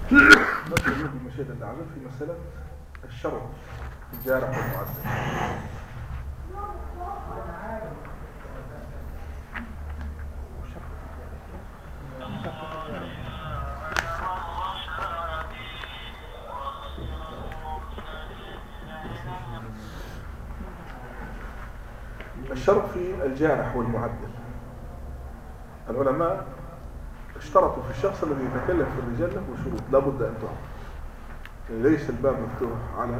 نسأل المشاهد الأعلى في مسألة الشرط الجارح والمعدل. الشرط في الجارح والمعدل. العلماء اشترطوا في الشخص الذي يتكلم في الرجال له شروط لا بد أن تعرف. يعني ليس الباب مفتوح على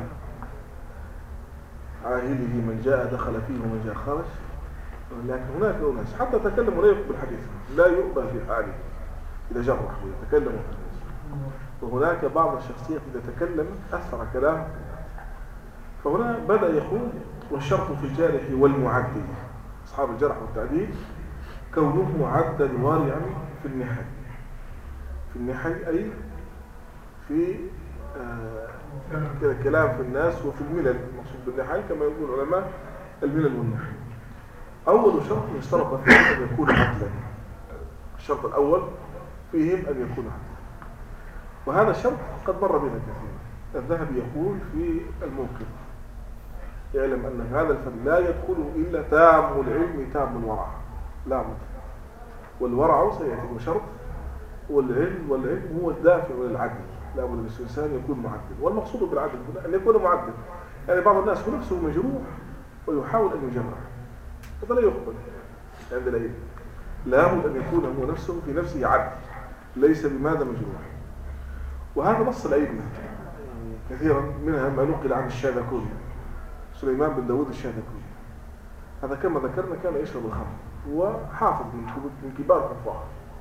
عاهله من جاء دخل فيه ومن جاء خرج، لكن هناك أناس حتى تكلموا لا يقبل الحديث، لا يقبل في حاله إذا جرح ويتكلموا في الناس. وهناك بعض الشخصيات إذا تكلمت أثر كلامه. فهنا بدأ يقول والشرط في الجارح والمعدل. أصحاب الجرح والتعديل كونه معدل وارعا في النحل. في النحل أي في كلام في الناس وفي الملل. المقصود بالنحل كما يقول العلماء الملل والنحل. أول شرط يشترط فيه أن يكون عدلا. الشرط الأول فيهم أن يكون عدلا، وهذا الشرط قد مر بنا كثيرا. الذهبي يقول في الموقف يعلم أن هذا الفن لا يدخله إلا تام العلم تام الورع، لا بد. والورع سيأتي شرط، والعلم هو الدافع للعدل. لا بد الإنسان يكون معدل. والمقصود بالعدل هنا أن يكون معدل. يعني بعض الناس هو نفسه مجروح ويحاول أن يجرح، هذا لا يقبل عند العلم. لا بد أن يكون هو نفسه في نفسه عدل، ليس بماذا مجروح. وهذا نص الأئمة كثيرا، منها ما نقل عن الشاذكوني سليمان بن داود الشاذكوني. هذا كما ذكرنا كان يشرب الخمر وحافظ من كبار الحفاظ،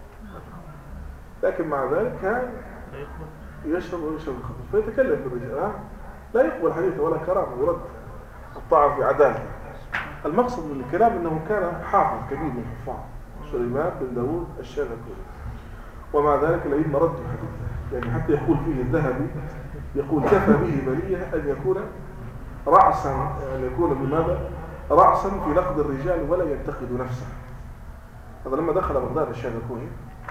لكن مع ذلك كان يشرب الخمر فيتكلم بالرجال. لا يقبل حديثه ولا كرامه، يرد الطاعة في عدالته. المقصد من الكلام أنه كان حافظ كبير من الحفاظ سليمان بن داود الشاذكوني، ومع ذلك الأئمة ردوا حديثه. يعني حتى يقول فيه الذهبي يقول كفى به بلية أن يكون رأسا، أن يكون بماذا؟ رأسا في نقد الرجال ولا ينتقد نفسه. هذا لما دخل بغداد الشاذكوني،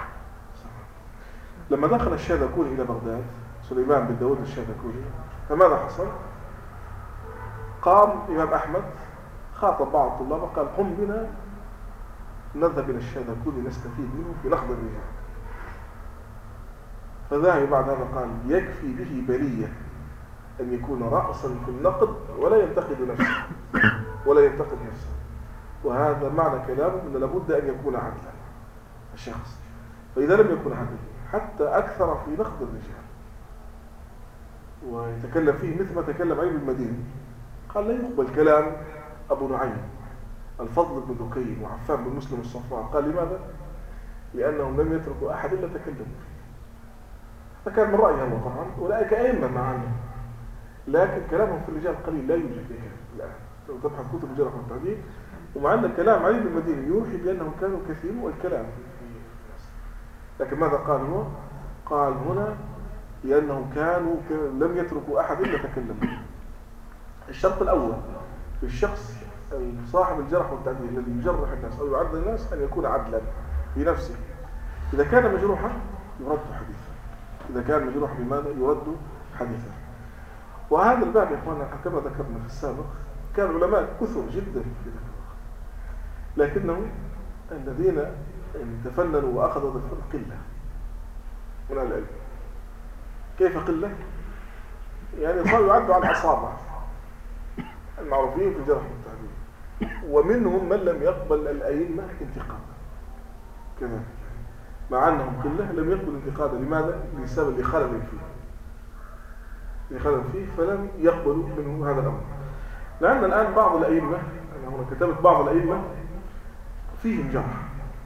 لما دخل الشاذكوني إلى بغداد سليمان بن داود الشاذكوني، فماذا حصل؟ قام إمام أحمد خاطب بعض الطلاب وقال قم بنا نذهب إلى الشاذكوني نستفيد منه في نقد الرجال. فذهب بعد هذا قال يكفي به بلية أن يكون رأسا في النقد ولا ينتقد نفسه وهذا معنى كلامه أن لابد أن يكون عدلا الشخص. فإذا لم يكن عدلا حتى أكثر في نقد الرجال ويتكلم فيه مثل ما تكلم علي بن المديني، قال لا يقبل كلام أبو نعيم الفضل بن دكين وعفان بن مسلم الصفاء. قال لماذا؟ لأنهم لم يتركوا أحد إلا تكلموا فيه. فكان من رأيه هو طبعا، أولئك أئمة معنا، لكن كلامهم في الرجال قليل لا يوجد فيه الآن. لو تبحث كتب الجرح والتعديل ومع أن كلام علي بن المديني يوحي بأنهم كانوا كثيروا الكلام في الناس، لكن ماذا قال هو؟ قال هنا لأنهم كانوا لم يتركوا أحد إلا تكلموا. الشرط الأول في الشخص صاحب الجرح والتعديل الذي يجرح الناس أو يعدل الناس أن يكون عدلا في نفسه. إذا كان مجروحا يرد حديثا، إذا كان مجروحا بماذا يرد حديثا. وهذا الباب يا إخواننا كما ذكرنا في السابق كان العلماء كثر جدا في ذلك الوقت، لكنهم الذين تفننوا وأخذوا هذا الفن قلة من العلم. كيف قلة؟ يعني صاروا يعدوا على الأصابع المعروفين في الجرح والتعديل، ومنهم من لم يقبل الأئمة انتقادا كذلك، مع أنهم قلة لم يقبل انتقادا. لماذا؟ لسبب لخلل فيه فلم يقبلوا منه هذا الأمر. لأن الآن بعض الأئمة، أنا هنا كتبت بعض الأئمة فيهم جرح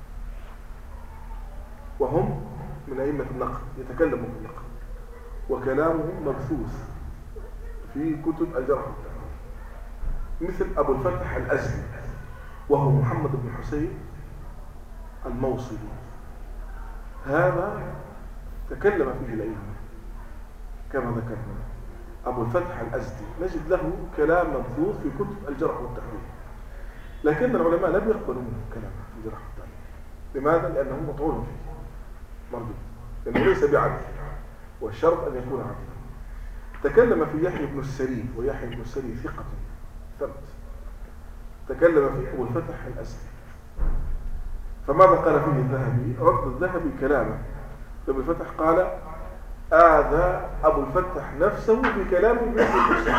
وهم من أئمة النقد يتكلموا في النقد وكلامهم مبثوث في كتب الجرح والتعديل، مثل أبو الفتح الأزدي وهو محمد بن حسين الموصلي. هذا تكلم فيه الأئمة كما ذكرنا. أبو الفتح الأزدي نجد له كلام مبثوث في كتب الجرح والتعديل، لكن العلماء لم يقبلوا منه كلام في الجرح والتعديل. لماذا؟ لأنه مطعون فيه مردود، لأنه ليس بعدل. والشرط أن يكون عدلا. تكلم في يحيى بن السري، ويحيى بن السري ثقة ثبت. تكلم في أبو الفتح الأزدي. فماذا قال فيه الذهبي؟ رد الذهبي كلامه أبو الفتح، قال آذى أبو الفتح نفسه بكلام ابن السري.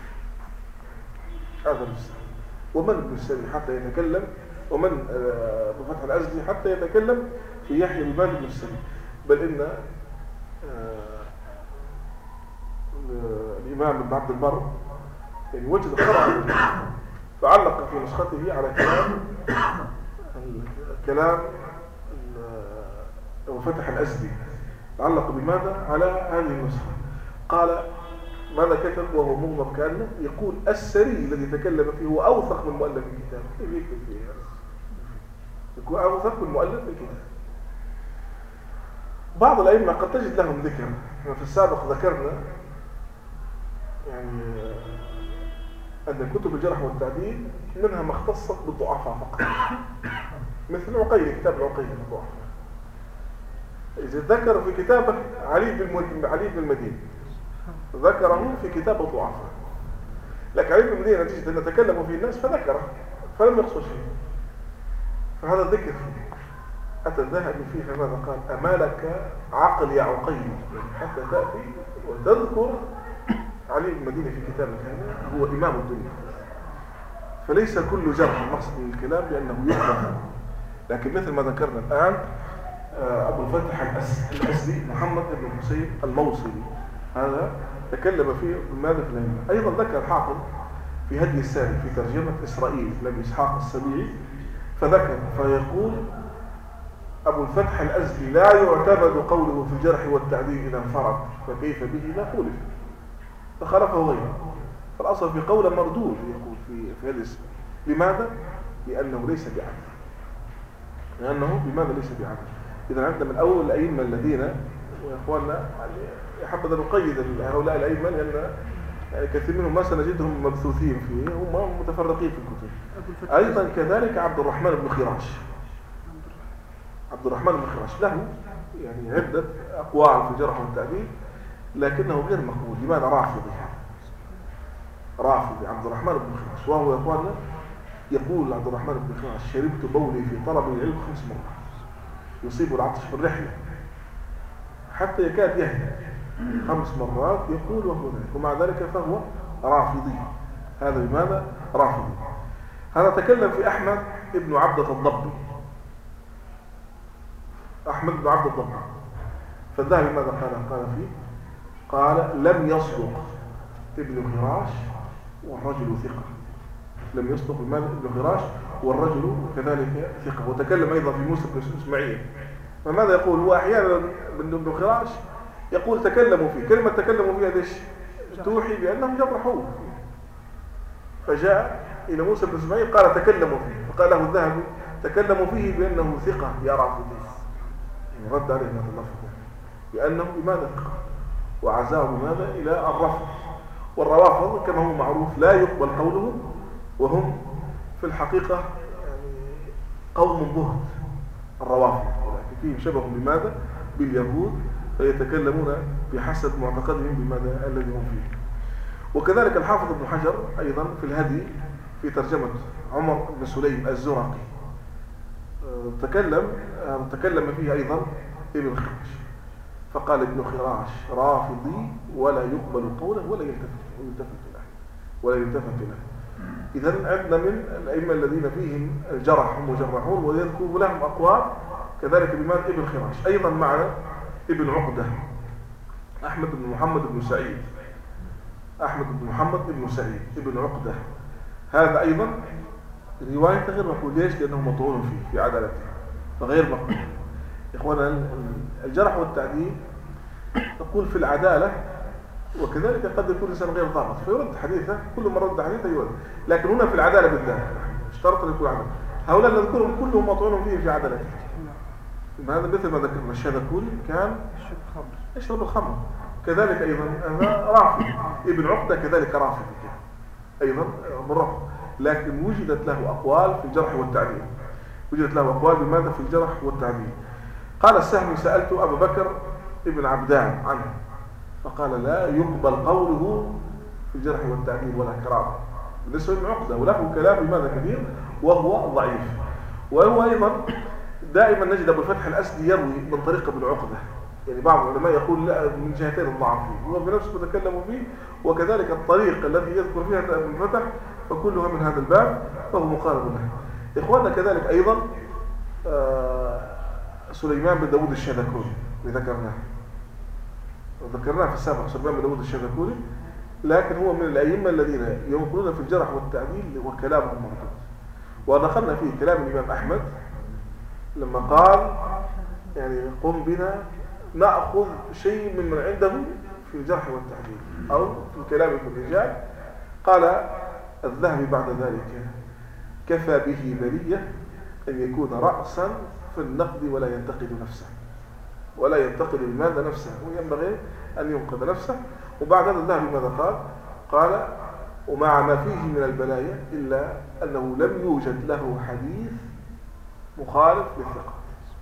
هذا نفسه. ومن ابن السري حتى يتكلم، ومن أبو الفتح الأزدي حتى يتكلم في يحيى بن السري؟ بل إن الإمام ابن عبد البر يعني وجد قرأ فعلق في نسخته على كلام أبو الفتح الأزدي. علق بماذا على هذه النسخة؟ قال ماذا كتب وهو مغمض كأنه يقول السري الذي تكلم فيه هو أوثق من مؤلف الكتاب. كيف يكتب فيه؟ يكون أوثق من مؤلف الكتاب. بعض الأئمة قد تجد لهم ذكر. في السابق ذكرنا يعني أن كتب الجرح والتعديل منها ما اختصت بالضعفاء فقط، مثل العقيلي، كتاب العقيلي بالضعفاء. إذا ذكر في كتابه علي بن المديني، ذكره في كتاب الضعفاء. لكن علي بن المديني نتيجة أن تكلموا فيه الناس فذكره، فلم يقصد شيء. فهذا الذكر فيه. أتى الذهبي فيه فماذا قال؟ أمالك عقل يا عقيل حتى تأتي وتذكر علي بن المديني في كتابه هذا هو إمام الدنيا. فليس كل جرح مقصد من الكلام لأنه يحدث، لكن مثل ما ذكرنا الآن أبو الفتح الأزدي محمد بن حسين الموصلي هذا تكلم فيه بماذا في العلم. أيضا ذكر الحافظ في هدي الساري في ترجمة إسرائيل لأبي إسحاق السبيعي، فذكر فيقول أبو الفتح الأزدي لا يعتمد قوله في الجرح والتعديل إذا انفرد، فكيف به إذا خولف؟ فخالفه غيره. فالأصل في قوله مردود يقول في هذا الاسم. لماذا؟ لأنه ليس بعدل. لماذا ليس بعدل؟ إذا عندنا من أول الأئمة الذين ويا إخواننا يحبذ أن نقيد هؤلاء الأئمة لأن يعني كثير منهم ما سنجدهم مبثوثين فيه، هم متفرقين في الكتب. أيضا كذلك عبد الرحمن بن خراش. عبد الرحمن بن خراش له يعني عدة أقوال في الجرح والتعديل لكنه غير مقبول. لماذا؟ رافضي عبد الرحمن بن خراش. وهو يا إخواننا يقول عبد الرحمن بن خراش شربت بولي في طلب العلم 5 مرات، يصيب العطش في الرحلة حتى يكاد يهدى 5 مرات يقول وهو ذلك، ومع ذلك فهو رافضي. هذا لماذا؟ رافضي. هذا تكلم في أحمد بن عبدة الضبي. أحمد بن عبد الضبي فالذهبي ماذا قال فيه؟ قال لم يصدق ابن خراش والرجل ثقة. لم يصدق ابن خراش والرجل كذلك ثقة. وتكلم أيضا في موسى بن إسماعيل. فماذا يقول؟ هو أحيانا ابن خراش يقول تكلموا فيه. كلمة تكلموا فيها ليش؟ توحي بأنهم جرحوه. فجاء إلى موسى بن إسماعيل قال تكلموا فيه، فقال له الذهبي تكلموا فيه بأنه ثقة يا رافضي. يعني رد عليه هذا اللفظ بأنه لماذا ثقة، وعزاه بماذا إلى الرفض. والروافض كما هو معروف لا يقبل قولهم، وهم في الحقيقة يعني قوم بهت. الروافض ولكن فيهم شبه بماذا؟ باليهود، فيتكلمون بحسب معتقدهم بماذا الذي هم فيه. وكذلك الحافظ ابن حجر أيضا في الهدي في ترجمة عمر بن سليم الزرقي تكلم فيه أيضا ابن خراش، فقال ابن خراش رافضي ولا يقبل قوله ولا يلتفت له. إذن عندنا من الأئمة الذين فيهم الجرح هم مجرحون ويذكر لهم أقوال كذلك بماذا؟ ابن خراش. أيضا معنا ابن عقدة أحمد بن محمد بن سعيد. أحمد بن محمد بن سعيد ابن عقدة هذا أيضا رواية غير مقبول. ليش؟ لأنه مطعون فيه في عدالته فغير مقبول. إخوانا الجرح والتعديل تقول في العدالة، وكذلك قد يكون الإنسان غير ضابط فيرد حديثه، كل مرة رد حديثه يرد. لكن هنا في العدالة بالذات اشترط أن يكون عدل. هؤلاء نذكرهم كلهم مطعون فيه في عدالته. هذا مثل ما ذكرنا الشاذكولي كان يشرب الخمر، كذلك أيضا رافض. ابن عقدة كذلك رافض أيضا بالرفض، لكن وجدت له أقوال في الجرح والتعديل. وجدت له أقوال بماذا في الجرح والتعديل. قال السهمي سألت أبا بكر ابن عبدان عنه فقال لا يقبل قوله في الجرح والتعديل ولا كرامة بالنسبة للعقدة، وله كلام بماذا كثير وهو ضعيف. وهو أيضا دائما نجد أبو الفتح الأسدي يروي من طريق ابن عقدة، يعني بعض العلماء يقول لا من جهتين الضعف فيه، هو بنفسه تكلم فيه، وكذلك الطريق الذي يذكر فيها ابن الفتح فكلها من هذا الباب فهو مقارب له. إخواننا كذلك أيضا سليمان بن داود الشاذكوني ذكرناه في السابق، سليمان بن داود الشاذكوني، لكن هو من الأئمة الذين ينقلون في الجرح والتعديل وكلامهم مردود. ودخلنا فيه كلام الإمام أحمد لما قال يعني قم بنا نأخذ شيء من عنده في الجرح والتعديل أو في الكلام في الرجال. قال الذهبي بعد ذلك كفى به بلية أن يكون رأسا في النقد ولا ينتقد نفسه، ولا ينتقد لماذا نفسه، وينبغي أن ينقذ نفسه. وبعد هذا الذهبي ماذا قال؟ قال ومع ما فيه من البلايا إلا أنه لم يوجد له حديث مخالف للثقة،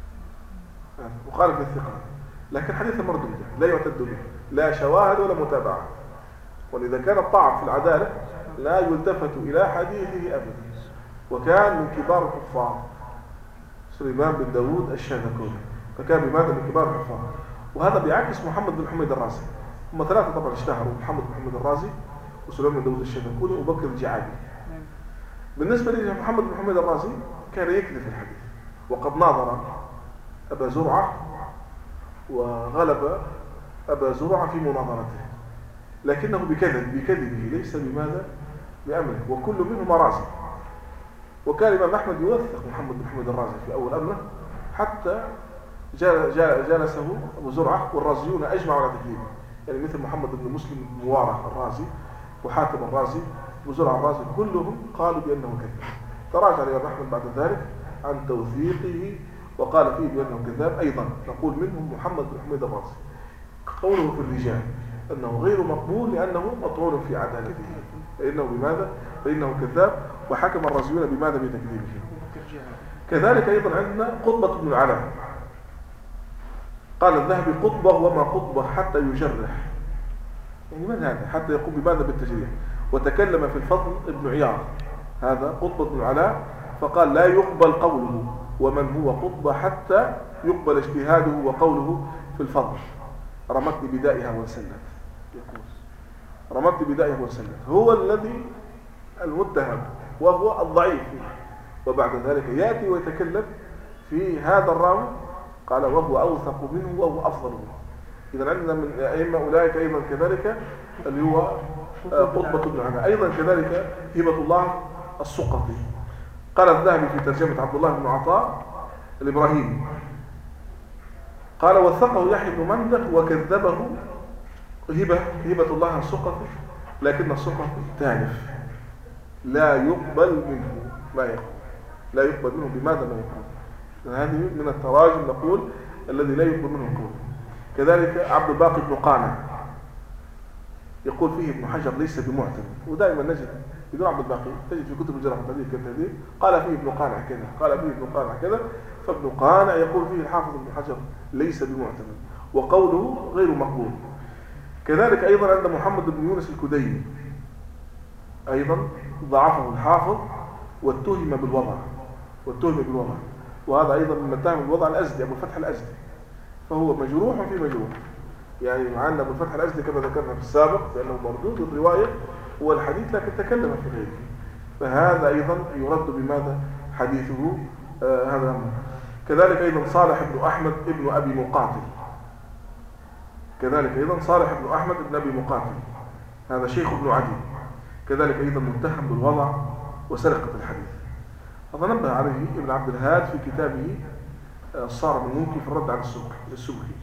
لكن حديث مردود لا يعتد به، لا شواهد ولا متابعة. ولذا كان الطعن في العدالة لا يلتفت إلى حديثه أبدا. وكان من كبار الحفاظ سليمان بن داود الشاذكوني، فكان بماذا من كبار الحفاظ. وهذا بيعكس محمد بن حميد الرازي. هم ثلاثة طبعا اشتهروا، محمد بن حميد الرازي وسليمان بن داود الشاذكوني وبكر الجعابي. بالنسبة لمحمد بن حميد الرازي كان يكذب في الحديث، وقد ناظر أبا زرعة وغلب أبا زرعة في مناظرته، لكنه بكذبه ليس بماذا بأمره، وكل منهما رازي. وكان الإمام أحمد يوثق محمد بن حميد الرازي في أول أمره حتى جالسه أبو زرعة، والرازيون أجمعوا على تكذيبه، يعني مثل محمد بن مسلم موارى الرازي وحاتم الرازي أبو زرعة الرازي كلهم قالوا بأنه كذب. تراجع الإمام أحمد بعد ذلك عن توثيقه وقال فيه بأنه كذاب. أيضا نقول منهم محمد بن حميد الرازي قوله في الرجال أنه غير مقبول لأنه مطعون في عدالته، فإنه بماذا؟ فإنه كذاب، وحكم الرازيون بماذا؟ بتكذيبه. كذلك أيضا عندنا قطبة بن العلاء، قال الذهبي قطبة وما قطبة حتى يجرح، يعني من هذا حتى يقوم بماذا؟ بالتجريح. وتكلم في الفضل ابن عياض، هذا قطبة بن العلاء، فقال لا يقبل قوله ومن هو قطبة حتى يقبل اجتهاده وقوله في الفضل. رمتني بدائها وانسلت، يقول رمتني بدائها وانسلت، هو الذي المتهم وهو الضعيف، وبعد ذلك يأتي ويتكلم في هذا الراوي قال وهو أوثق منه وهو أفضل منه. إذا عندنا من أئمة أولئك أيضا كذلك اللي هو قطبة بن العلاء. أيضا كذلك هبة الله السقطي، قال الذهبي في ترجمة عبد الله بن عطاء الإبراهيمي قال وثقه يحيى بن مندك وكذبه هبة الله السقطي، لكن السقطي تالف لا يقبل منه ما يقول، لا يقبل منه بماذا ما يقول. هذه من التراجم نقول الذي لا يقبل منه القول. كذلك عبد الباقي بن قانع يقول فيه ابن حجر ليس بمعتمد، ودائما نجد بدون عبد الباقي تجد في كتب الجرح والتعديل كالتهذيب قال فيه ابن قانع كذا، قال فيه ابن قانع كذا، فابن قانع يقول فيه الحافظ ابن حجر ليس بمعتمد وقوله غير مقبول. كذلك أيضا عند محمد بن يونس الكديني أيضا ضعفه الحافظ واتهم بالوضع، وهذا أيضا من متهم بالوضع الأزدي أبو الفتح الأزدي، فهو مجروح في مجروح. يعني معنا أبو الفتح الأزدي كما ذكرنا في السابق بأنه مردود الرواية هو الحديث لكن تكلم في غيره، فهذا أيضا يرد بماذا حديثه هذا الأمر. كذلك أيضا صالح بن أحمد ابن أبي مقاتل، كذلك أيضا صالح بن أحمد ابن أبي مقاتل هذا شيخ ابن عدي، كذلك أيضا متهم بالوضع وسرقة الحديث. هذا نبه عليه ابن عبد الهاد في كتابه الصارم المنكي في الرد على السبكي.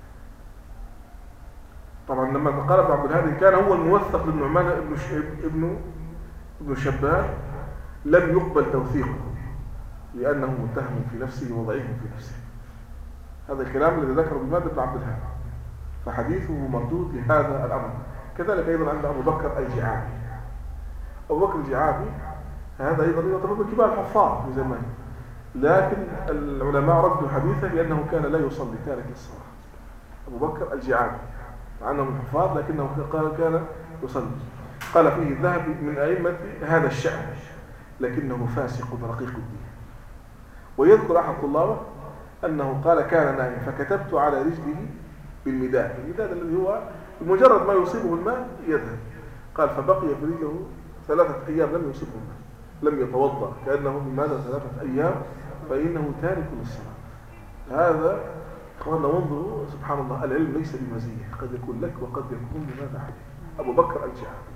طبعا لما قال ابن عبد الهاد كان هو الموثق للنعمان ابن شبان لم يقبل توثيقه لأنه متهم في نفسه وضعيف في نفسه. هذا الكلام الذي ذكره بماذا ابن عبد الهاد، فحديثه مردود لهذا الأمر. كذلك أيضا عند أبو بكر الجعابي، أبو بكر الجعابي هذا أيضا يعتبر من كبار الحفاظ في زمانه، لكن العلماء ردوا حديثه لأنه كان لا يصلي تارك للصلاة. أبو بكر الجعابي مع أنه من الحفاظ لكنه كان يصلي. قال فيه الذهبي من أئمة هذا الشأن لكنه فاسق رقيق الدين. ويذكر أحد طلابه أنه قال كان نائم فكتبت على رجله بالمداد، المداد الذي هو بمجرد ما يصيبه الماء يذهب. قال فبقي في رجله 3 أيام لم يصيبه الماء، لم يتوضأ، كأنه ماذا 3 أيام، فإنه تارك للصلاة. هذا إخواننا وانظروا سبحان الله، العلم ليس بمزية، قد يكون لك وقد يكون لماذا عليك. أبو بكر الجعفي.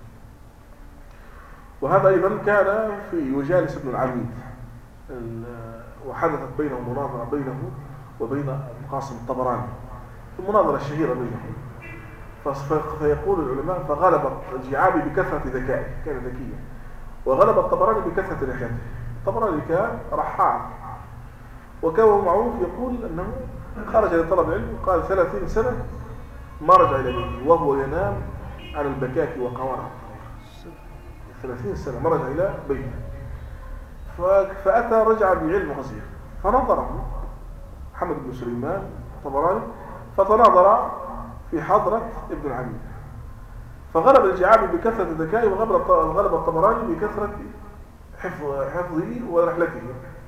وهذا أيضا كان في يجالس ابن العميد، وحدثت بينهم مناظرة بينه وبين القاسم الطبراني، المناظرة الشهيرة بينهم. فيقول العلماء فغلب الجعابي بكثرة ذكائه، كان ذكيا، وغلب الطبراني بكثرة لحيته. الطبراني كان رحاع، وكان معروف يقول أنه خرج لطلب العلم قال 30 سنة ما رجع إلى بيته وهو ينام على البكاك وقوارع. 30 سنة ما رجع إلى بيته. فأتى رجع بعلم غزير فنظره محمد بن سليمان الطبراني، فتناظر في حضرة ابن العميد، فغلب الجعابي بكثرة ذكائه وغلب الطبراني بكثرة حفظه ورحلته.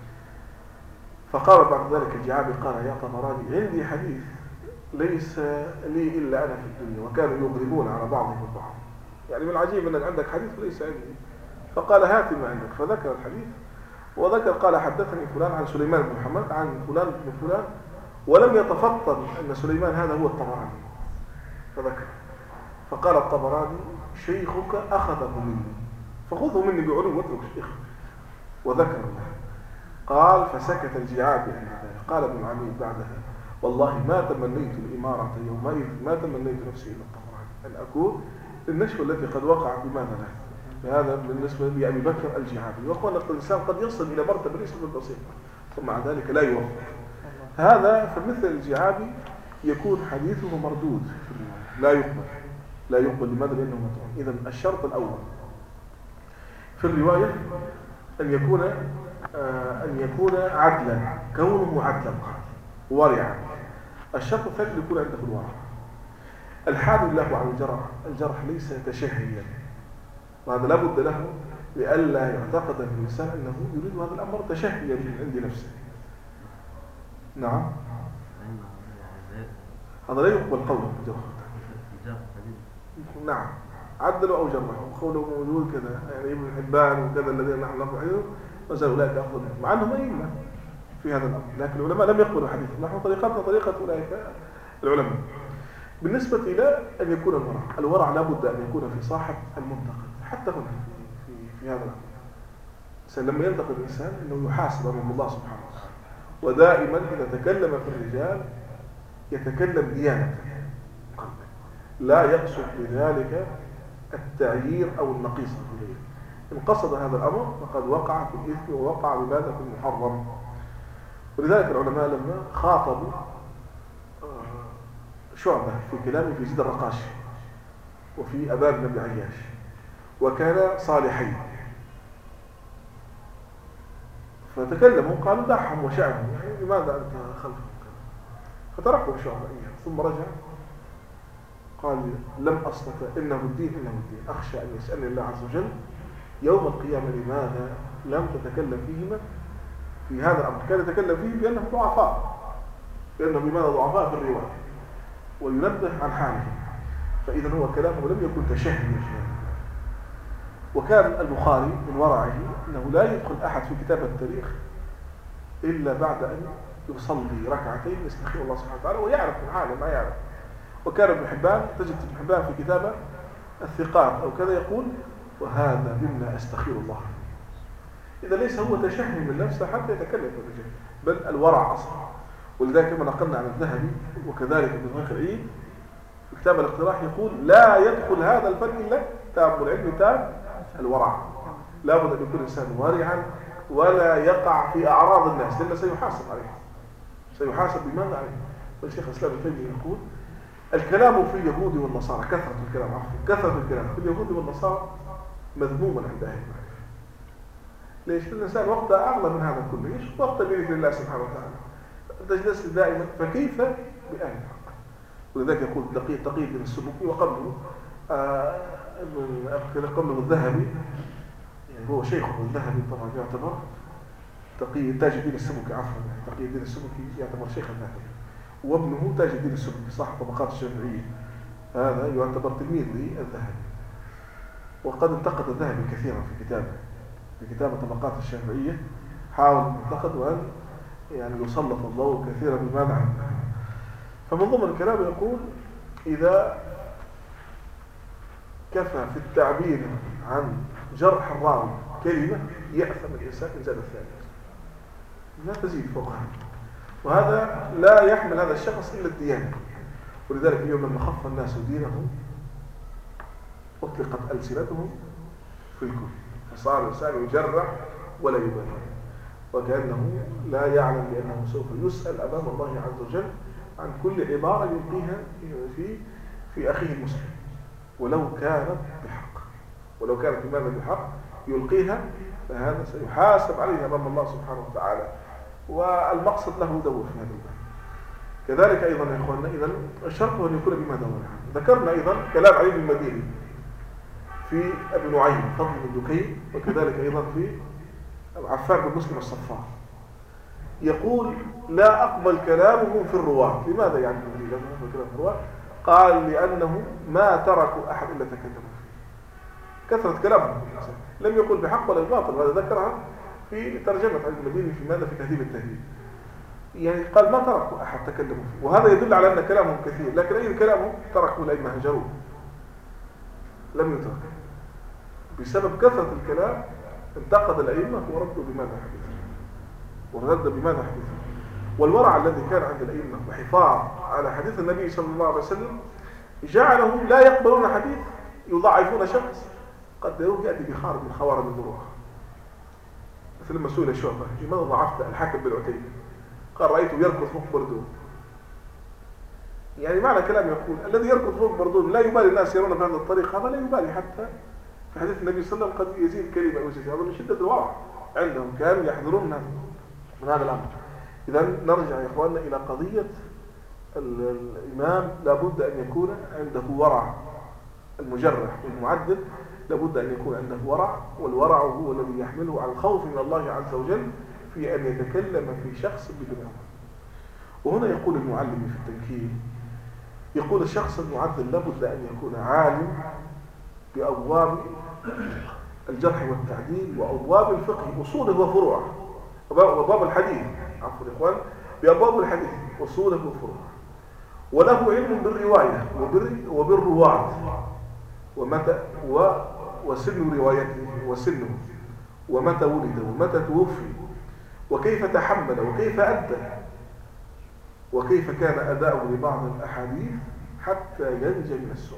فقال بعد ذلك الجعابي قال يا طبراني عندي حديث ليس لي إلا أنا في الدنيا، وكانوا يغلبون على بعضهم البعض، يعني من العجيب أنك عندك حديث وليس عندي. فقال هات ما عندك، فذكر الحديث وذكر قال حدثني فلان عن سليمان بن محمد عن فلان بن فلان، ولم يتفطن أن سليمان هذا هو الطبراني، فذكر. فقال الطبراني شيخك أخذه مني فخذه مني بعلو واترك شيخك، وذكر الله. قال فسكت الجعابي عند ذلك. قال ابن العميد بعدها والله ما تمنيت الإمارة يومئذ، ما تمنيت نفسي إلى الطبراني، أن أكون النشوة التي قد وقعت بماذا له. هذا بالنسبة لأبي بكر الجعابي. وأخوانا الإنسان قد يصل إلى مرتبة ليس بالبسيطة ثم مع ذلك لا يوفق. هذا فمثل الجعابي يكون حديثه مردود في الرواية، لا يقبل. لماذا؟ لأنه مطعون. إذن الشرط الأول في الرواية أن يكون عدلا، كونه عدلا ورعا. الشرط الثاني يكون عنده الورع. الحامل له عن الجرح ليس تشهيا، وهذا لا بد له لئلا يعتقد الإنسان أنه يريد هذا الأمر تشهيا من عند نفسه. نعم، هذا لا يقبل قوله جرح. نعم، عدلوا أو جرحوا، قوله موجود كذا، يعني ابن حبان وكذا الذين نحن نقول عنهم وزال أولئك أفضل منهم، مع أنهم أئمة في هذا الأمر، لكن العلماء لم يقبلوا حديثهم. نحن طريقتنا طريقة أولئك العلماء. بالنسبة إلى أن يكون الورع لابد أن يكون في صاحب المنتقد. حتى هنا في هذا الأمر لما ينتقد الإنسان أنه يحاسب أمام الله سبحانه وتعالى، ودائما إذا تكلم في الرجال يتكلم ديانة، لا يقصد بذلك التعيير أو النقيصة إليه. إن قصد هذا الأمر فقد وقع في الإثم ووقع بماذا في المحرم. ولذلك العلماء لما خاطبوا شعبة في كلامه في زيد الرقاشي وفي أبان بن عياش وكان صالحين، فتكلموا قالوا دعهم وشأنهم، يعني لماذا أنت خلفهم؟ فتركوا شعبة إياه ثم رجع قال لم أستطع، إنه الدين أخشى أن يسألني الله عز وجل يوم القيامة لماذا لم تتكلم فيهما في هذا الأمر. كان يتكلم فيه بأنهم ضعفاء، بأنهم لماذا ضعفاء في الرواية، وينبه عن حاله. فإذا هو كلامه لم يكن تشهيا. وكان البخاري من ورعه أنه لا يدخل أحد في كتاب التاريخ إلا بعد أن يصلي ركعتين يستخير الله سبحانه وتعالى ويعرف من حاله ما يعرف. وكان ابن حبان، تجد ابن حبان في كتابه الثقات أو كذا يقول وهذا مما أستخير الله. إذا ليس هو تشهي من نفسه حتى يتكلم في الرجال، بل الورع أصلا. ولذلك كما نقلنا عن الذهبي وكذلك ابن دقيق العيد في كتاب الاقتراح يقول لا يدخل هذا الفن إلا تام العلم تام الورع. لا بد أن يكون الإنسان ورعا ولا يقع في أعراض الناس، لأنه سيحاسب عليه، سيحاسب بماذا عليه. والشيخ الإسلام ابن تيمية يقول الكلام في اليهود والنصارى، كثرة الكلام في اليهود والنصارى مذموما عند أهل المعرفة. ليش؟ الإنسان وقته أعلى من هذا كله، إيش وقته بينك لله سبحانه وتعالى، تجلس دائما. فكيف بأهل الحق؟ ولذلك يقول تقي الدين السبكي، وقبله قبله الذهبي، يعني هو شيخ الذهبي طبعا يعتبر تاج الدين السبكي، عفوا يعني تقي الدين السبكي يعتبر شيخ الذهبي، وابنه تاج الدين السبكي صاحب طبقات الشافعية، هذا يعتبر تلميذ للذهبي. وقد انتقد الذهبي كثيرا في كتابه طبقات الشافعية، حاول ينتقد وأن يعني يسلط الضوء كثيرا بماذا عن الذهبي. فمن ضمن الكلام يقول: إذا كفى في التعبير عن جرح الراوي كلمة يأثم الإنسان إن زاد الثانية، لا تزيد فوق هذا، وهذا لا يحمل هذا الشخص إلا الديانة. ولذلك اليوم لما خف الناس دينهم أطلقت ألسنتهم في الكل، فصار الإنسان يجرح ولا يبالي، وكأنه لا يعلم بأنه سوف يسأل أمام الله عز وجل عن كل عبارة يلقيها في أخيه المسلم، ولو كانت بماذا بحق يلقيها، فهذا سيحاسب عليه أمام الله سبحانه وتعالى، والمقصد له دور في هذا الباب. كذلك أيضا يا إخواننا، إذن الشرط أن يكون بما دور. ذكرنا أيضا كلام علي بن المديني في أبي نعيم فضل بن دكين، وكذلك أيضا في عفان بن مسلم الصفار، يقول: لا أقبل كلامهم في الرواة. لماذا يعني لا أقبل كلام في الرواة؟ قال: لأنه ما تركوا أحد إلا تكلموا فيه، كثرة كلامهم، لم يقل بحق ولا باطل. وهذا ذكرها في ترجمة علي بن المديني في ماذا؟ في تهذيب التهذيب. يعني قال: ما تركوا أحد تكلموا فيه، وهذا يدل على أن كلامهم كثير، لكن أي كلامهم تركوا الأئمة هجروه، لم يترك بسبب كثرة الكلام. انتقد الأئمة وردوا بماذا حديثه. والورع الذي كان عند الأئمة وحفاظ على حديث النبي صلى الله عليه وسلم جعلهم لا يقبلون حديث يضاعفون شخص قد يأتي بخارج من خوارم المروءة. مثل لما سئل شعبة: لماذا ضعفت الحاكم بالعتيبي؟ قال: رأيته يركض فوق بردون. يعني معنى كلام يقول: الذي يركض فوق بردون لا يبالي الناس يرون بهذا الطريق، هذا لا يبالي. حتى في حديث النبي صلى الله عليه وسلم قد يزيد كلمة أو يزيد، هذا من شدة الورع عندهم، كانوا يحذرون من هذا الأمر. إذا نرجع يا إخواننا إلى قضية الإمام، لابد أن يكون عنده ورع. المجرح والمعدل لابد أن يكون عنده ورع، والورع هو الذي يحمله على الخوف من الله عز وجل في أن يتكلم في شخص بدون أمر. وهنا يقول المعلم في التنكيل، يقول: الشخص المعدل لابد أن يكون عالم بأبواب الجرح والتعديل وأبواب الفقه أصوله وفروعه، وأبواب الحديث، عفوا الإخوان، بأبواب الحديث أصوله وفروعه، وله علم بالرواية وبالرواة وسن روايته وسنه، ومتى ولد ومتى توفي، وكيف تحمل وكيف أدى، وكيف كان أداؤه لبعض الأحاديث حتى ينجى من السؤال،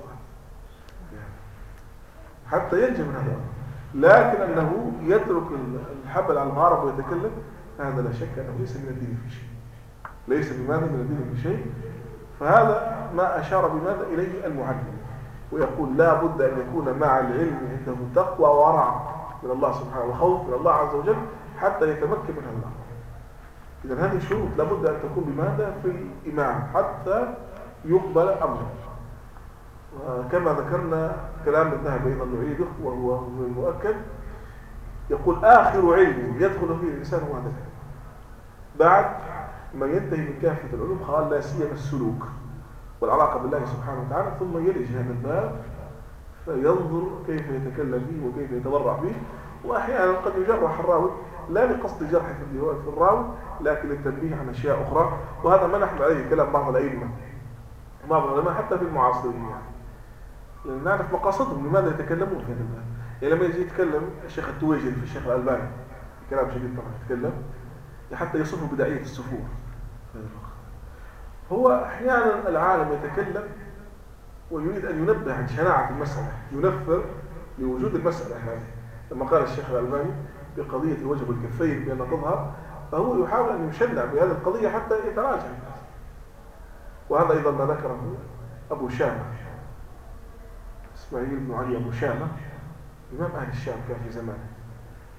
حتى ينجى من هذا. لكن أنه يترك الحبل على الغارب ويتكلم، هذا لا شك أنه ليس من الدين في شيء، ليس بماذا من الدين في شيء. فهذا ما أشار بماذا إليه المعلم، ويقول: لا بد أن يكون مع العلم عنده تقوى وورع من الله سبحانه وخوف من الله عز وجل حتى يتمكن من هذا الأمر. إذن هذه الشروط لا بد أن تكون بماذا في الإمام حتى يقبل أمره. وكما ذكرنا كلام الذهبي أيضا نعيده وهو من المؤكد، يقول: آخر علم يدخل فيه الإنسان هو هذا العلم، بعد ما ينتهي من كافة العلوم، قال: لا سيما السلوك والعلاقة بالله سبحانه وتعالى، ثم يلج هذا الباب فينظر كيف يتكلم به وكيف يتبرع به. وأحيانا قد يجرح الراوي لا لقصد جرح في الراوي، لكن للتنبيه عن أشياء أخرى، وهذا ما نحن عليه كلام بعض الأئمة بعض العلماء حتى في المعاصرين، يعني نعرف مقاصدهم لماذا يتكلمون في هذا الباب. يعني لما يجي يتكلم الشيخ التويجري في الشيخ الألباني كلام شديد طبعا، يتكلم حتى يصفه بداعية السفور في هذا الوقت. هو أحيانا العالم يتكلم ويريد أن ينبه عن شناعة المسألة، ينفر لوجود المسألة هذه. لما قال الشيخ الألباني بقضية الوجه والكفين بأن تظهر، فهو يحاول أن يشنع بهذه القضية حتى يتراجع الناس. وهذا أيضا ما ذكره أبو شامة، إسماعيل بن علي أبو شامة، إمام أهل الشام كان في زمانه،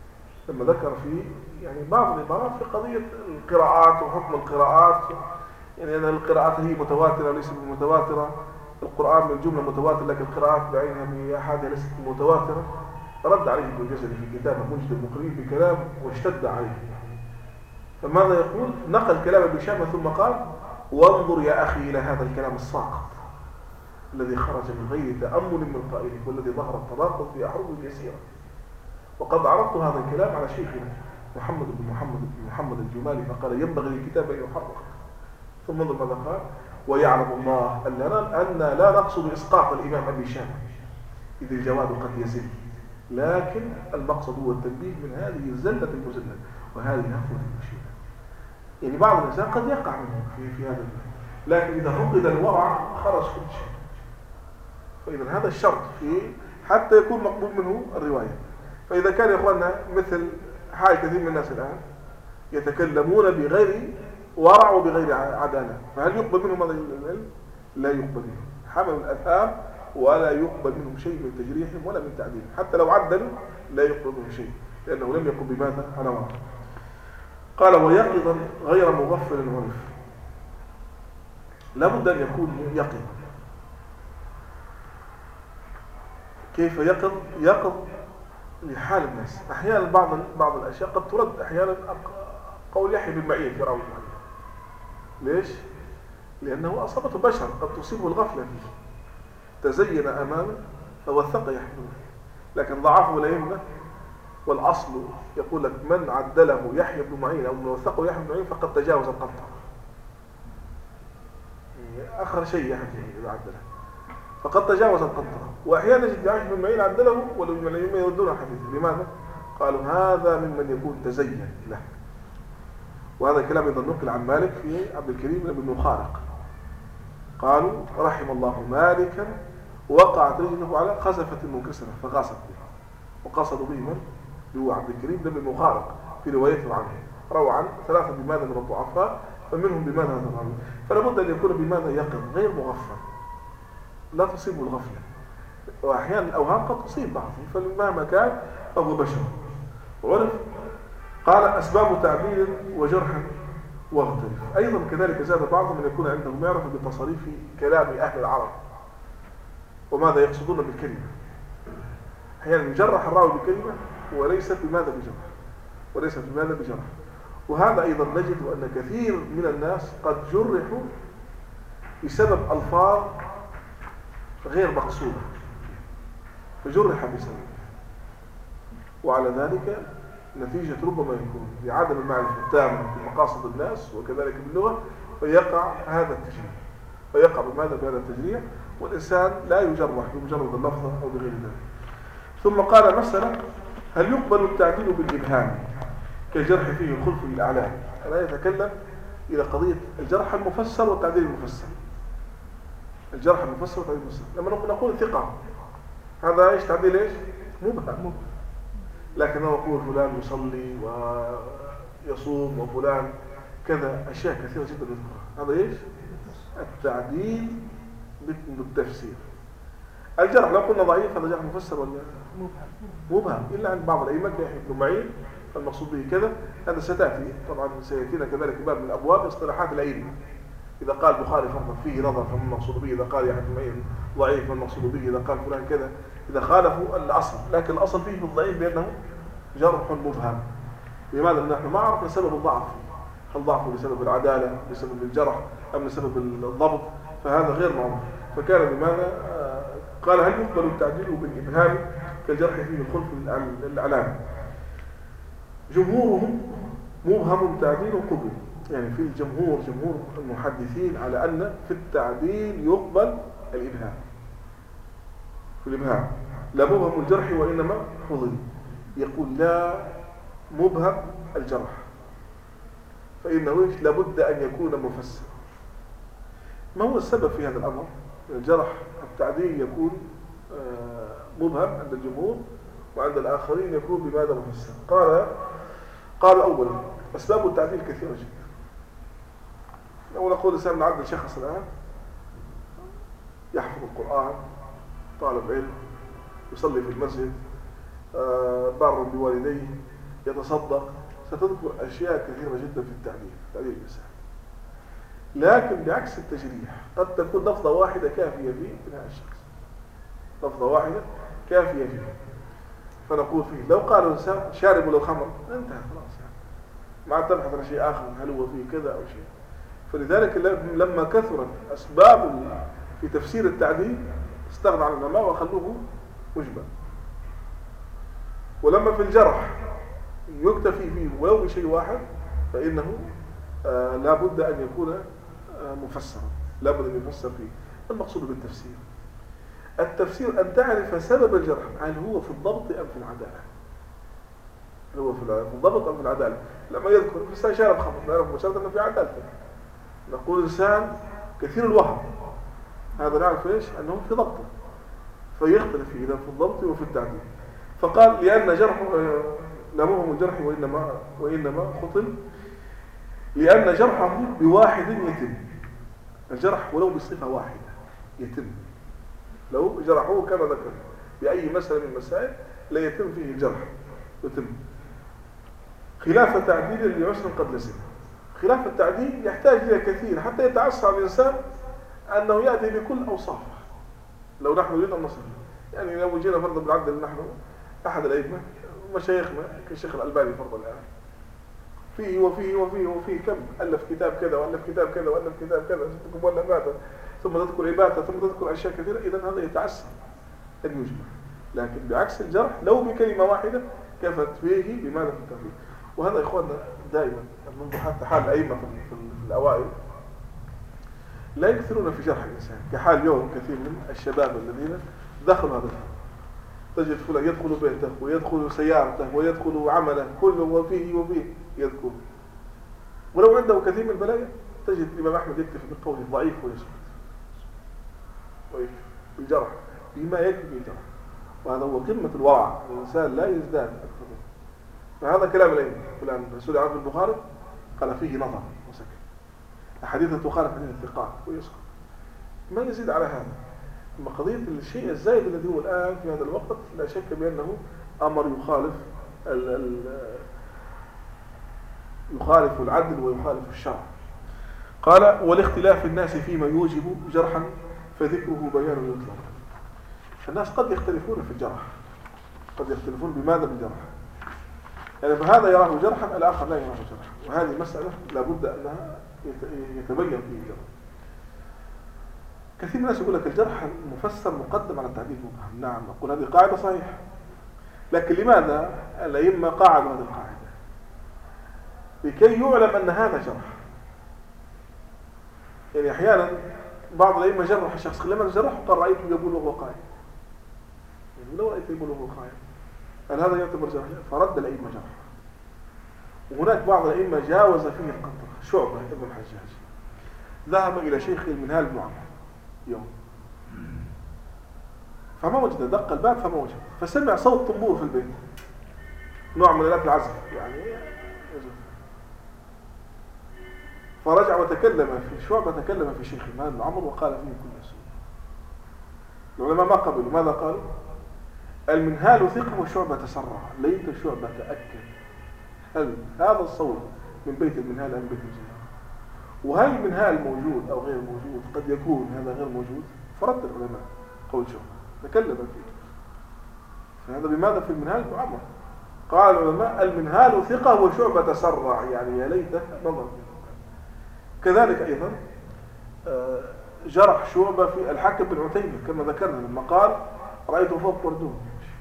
لما ذكر في يعني بعض العبارات في قضية القراءات وحكم القراءات، يعني أن القراءات هي متواترة وليست متواترة، القرآن من جملة متواتر لكن القراءات بعينها بأحادها ليست متواترة. رد عليه ابن الجزري في كتابه مجد المقرين بكلام واشتد عليه. فماذا يقول؟ نقل كلام ابن شامة ثم قال: وانظر يا أخي إلى هذا الكلام الساقط الذي خرج من غير تأمل من قائله، والذي ظهر التناقض في أحرف يسيرة. وقد عرضت هذا الكلام على شيخنا محمد الجمالي فقال: ينبغي للكتاب أن يحرق. ثم انظر ماذا قال: ويعلم الله أن لا نقصد إسقاط الإمام أبي شامة إذ الجواد قد يزل، لكن المقصد هو التنبيه من هذه الزلة المزلة وهذه هفوة المشيئة. يعني بعض الإنسان قد يقع منه في هذا المعنى، لكن إذا فقد الورع خرج كل شيء. فإذا هذا الشرط في حتى يكون مقبول منه الرواية. فإذا كان يا إخواننا مثل حال كثير من الناس الآن يتكلمون بغير ورع وبغير عدالة، فهل يقبل منهم هذا العلم؟ لا يقبل منهم، حملوا الأفهام ولا يقبل منهم شيء من تجريحهم ولا من تعديلهم، حتى لو عدلوا لا يقبل منهم شيء، لأنه لم يكن بماذا على ورع. قال: ويقظا غير مغفل ورف. لابد أن يكون يقظ. كيف يقظ؟ يقظ لحال الناس. أحيانا بعض الأشياء قد ترد، أحيانا قول يحيى بن معين في راوي المعين. ليش؟ لأنه أصابته بشر قد تصيبه الغفلة فيه، تزين أمامه فوثق يحيى بن معين، لكن ضعفه ولا يهمه. والأصل يقول لك: من عدله يحيى بن معين أو من وثقه يحيى بن معين فقد تجاوز القنطرة. آخر شيء يحيى إذا عدله فقد تجاوز القنطرة. وأحيانا نجد يحيى بن معين عدله ولم يردون حديثه. لماذا؟ قالوا: هذا ممن يكون تزين له. وهذا الكلام أيضا نقل عن مالك في عبد الكريم بن مخارق. قالوا: رحم الله مالكا وقعت رجله على خزفة منكسرة فغاصت به. وقصدوا به من؟ هو عبد الكريم بن مخارق في روايته عنه. روى عن ثلاثة بماذا من الضعفاء، فمنهم بماذا هذا الرجل. فلا بد أن يكون بماذا يقظ غير مغفل، لا تصيبه الغفلة. وأحيانا الأوهام قد تصيب بعضهم، فمهما كان فهو بشر. وعرف. قال: أسباب تعديل وجرح واغترف. أيضا كذلك زاد بعضهم أن يكون عندهم يعرف بتصاريف كلام أهل العرب وماذا يقصدون بالكلمة. أحيانا يجرح الراوي بكلمة وليست بماذا بجرح. وهذا أيضا نجد أن كثير من الناس قد جرحوا بسبب ألفاظ غير مقصودة، فجرح بسبب، وعلى ذلك نتيجة ربما يكون لعدم المعرفة التامة بمقاصد الناس وكذلك باللغة، فيقع هذا التجريح، فيقع بماذا بهذا التجريح، والإنسان لا يجرح بمجرد اللفظة أو بغير ذلك. ثم قال: مسألة: هل يقبل التعديل بالإبهام كالجرح فيه الخلف للأعلام؟ أنا يتكلم إلى قضية الجرح المفسر والتعديل المفسر. الجرح المفسر والتعديل المفسر، لما نقول ثقة، هذا إيش تعديل إيش؟ مبهم. لكن لما نقول فلان يصلي ويصوم وفلان كذا، أشياء كثيرة جدا نذكرها، هذا إيش؟ التعديل بالتفسير. الجرح لو قلنا ضعيف هذا جرح مفسر ولا مبهم، إلا عند بعض الأئمة كيحيى بن معين فالمقصود به كذا. هذا ستأتي طبعا، سيأتينا كذلك باب من أبواب اصطلاحات الأئمة. إذا قال البخاري فرضا فيه نظر فما المقصود به، إذا قال يحيى بن معين ضعيف فالمقصود به، إذا قال فلان كذا، إذا خالفوا الأصل. لكن الأصل فيه بالضعيف بأنه جرح مبهم. لماذا؟ لأن نحن ما عرفنا سبب الضعف، هل ضعفه بسبب العدالة، بسبب الجرح، أم بسبب الضبط؟ فهذا غير معروف. فكان بماذا؟ قال: هل يقبل التعديل بالإبهام كالجرح فيه الخلف للأعلام؟ جمهورهم مبهم تعديل قبل، يعني في جمهور المحدثين على أن في التعديل يقبل الإبهام، في الإبهام لا مبهم الجرح وإنما فضل. يقول: لا مبهم الجرح فإنه لابد أن يكون مفسر. ما هو السبب في هذا الأمر؟ الجرح التعديل يكون مبهم عند الجمهور، وعند الآخرين يكون بماذا مفسر. قال أولا: أسباب التعديل كثيرة جدا. لو نقول الإنسان نعدل شخص الآن يحفظ القرآن، طالب علم، يصلي في المسجد، بار بوالديه، يتصدق، ستذكر أشياء كثيرة جدا في التعديل الإنسان. لكن بعكس التجريح قد تكون لفظة واحدة كافية في بناء الشخص، لفظة واحدة كافية فيه. فنقول فيه لو قال إنسان شارب له خمر انتهى خلاص يعني، ما عاد تبحث عن شيء آخر هل هو فيه كذا أو شيء. فلذلك لما كثرت أسباب في تفسير التعديل استغنى عن العلماء وخلوه مجمل. ولما في الجرح يكتفي فيه ولو بشيء واحد فإنه لا بد أن يكون مفسرا، لا بد أن يفسر فيه. المقصود بالتفسير التفسير أن تعرف سبب الجرح، هل هو في الضبط أم في العدالة؟ هل هو في الضبط أم في العدالة؟ لما يذكر إنسان شارب خمر نعرف مباشرة أنه في عدالته. نقول إنسان كثير الوهم، هذا نعرف إيش؟ أنه في ضبطه، فيختلف فيه إذا في الضبط وفي التعديل. فقال لأن جرحه لا مهم الجرح وإنما خطل، لأن جرحه بواحد يتم. الجرح ولو بصفة واحدة يتم، لو جرحوه كما ذكر بأي مسألة من المسائل لا يتم فيه الجرح يتم. خلاف التعديل لعسر قد لزم. خلاف التعديل يحتاج إلى كثير حتى يتعصى الإنسان أنه يأتي بكل أوصافه. لو نحن نريد أن نصف يعني لو جينا فرضا بالعدل نحن أحد الأئمة مشايخنا كالشيخ الألباني فرضا الآن فيه وفيه وفيه وفيه كم ألف كتاب كذا وألف كتاب كذا وألف كتاب كذا مؤلفات، ثم تذكر عبادة ثم تذكر أشياء كثيرة. إذن هذا يتعسر أن يجمع. لكن بعكس الجرح لو بكلمة واحدة كفت فيه بماذا في التفريق. وهذا إخواننا دائما منذ حتى حال الأئمة في الأوائل لا يكثرون في جرح الإنسان، كحال اليوم كثير من الشباب الذين دخلوا هذا الحال. تجد فلان يدخل بيته ويدخل سيارته ويدخل عمله كله وفيه يذكر، ولو عنده كثير من البلايا تجد الإمام أحمد يكتفي بقوله ضعيف ويسكت. ضعيف بالجرح بما يكفي بالجرح، وهذا هو قمة الورع. الإنسان لا يزداد أكثر. فهذا كلام الأئمة. فلان رسول عبد البخاري قال فيه نظر وسكت، أحاديث تخالف عن الثقات ويسكت، ما يزيد على هذا. أما قضية الشيء الزائد الذي هو الآن في هذا الوقت لا شك بأنه أمر يخالف العدل ويخالف الشرع. قال والاختلاف الناس فيما يوجب جرحا فذكره بيان يطلق. الناس قد يختلفون في الجرح، قد يختلفون بماذا بالجرح، يعني فهذا يراه جرحا الآخر لا يراه جرحا، وهذه مسألة لابد أنها يتبين فيه الجرح. كثير من الناس يقول لك الجرح المفسر مقدم على التعديل المبهم. نعم، أقول هذه قاعدة صحيحة، لكن لماذا الأئمة قاعدوا هذه القاعدة؟ لكي يعلم أن هذا جرح. يعني أحيانا بعض الأئمة جرح الشخص، لما جرح قال رأيته يقول وهو قائم، يعني لو رأيته يقول وهو قائم هل هذا يعتبر جرح؟ فرد الأئمة جرح. وهناك بعض الأئمة جاوز فيه القنطرة. شعبة ابن الحجاج ذهب إلى شيخ المنهال بن عمرو يوم، فما وجد، دق الباب فما وجد، فسمع صوت طنبور في البيت، نوع من آلات العزف يعني يزف. فرجع وتكلم في شعبة، تكلم في شيخ المنهال بن عمرو وقال فيه كل سوء. العلماء ما قبلوا. ماذا قالوا؟ المنهال ثقة وشعبة تسرع. ليت شعبة تأكد هل هذا الصوت من بيت المنهال أم بيت الجيران، وهل المنهال موجود أو غير موجود، قد يكون هذا غير موجود. فرد العلماء قول شعبة، تكلم فيه. فهذا بماذا في المنهال بن عمرو؟ قال العلماء المنهال ثقة وشعبة تسرع، يعني يا ليت نظر. كذلك أيضا جرح شعبة في الحكم بن عتيبة كما ذكرنا لما قال رأيته فوق وردون.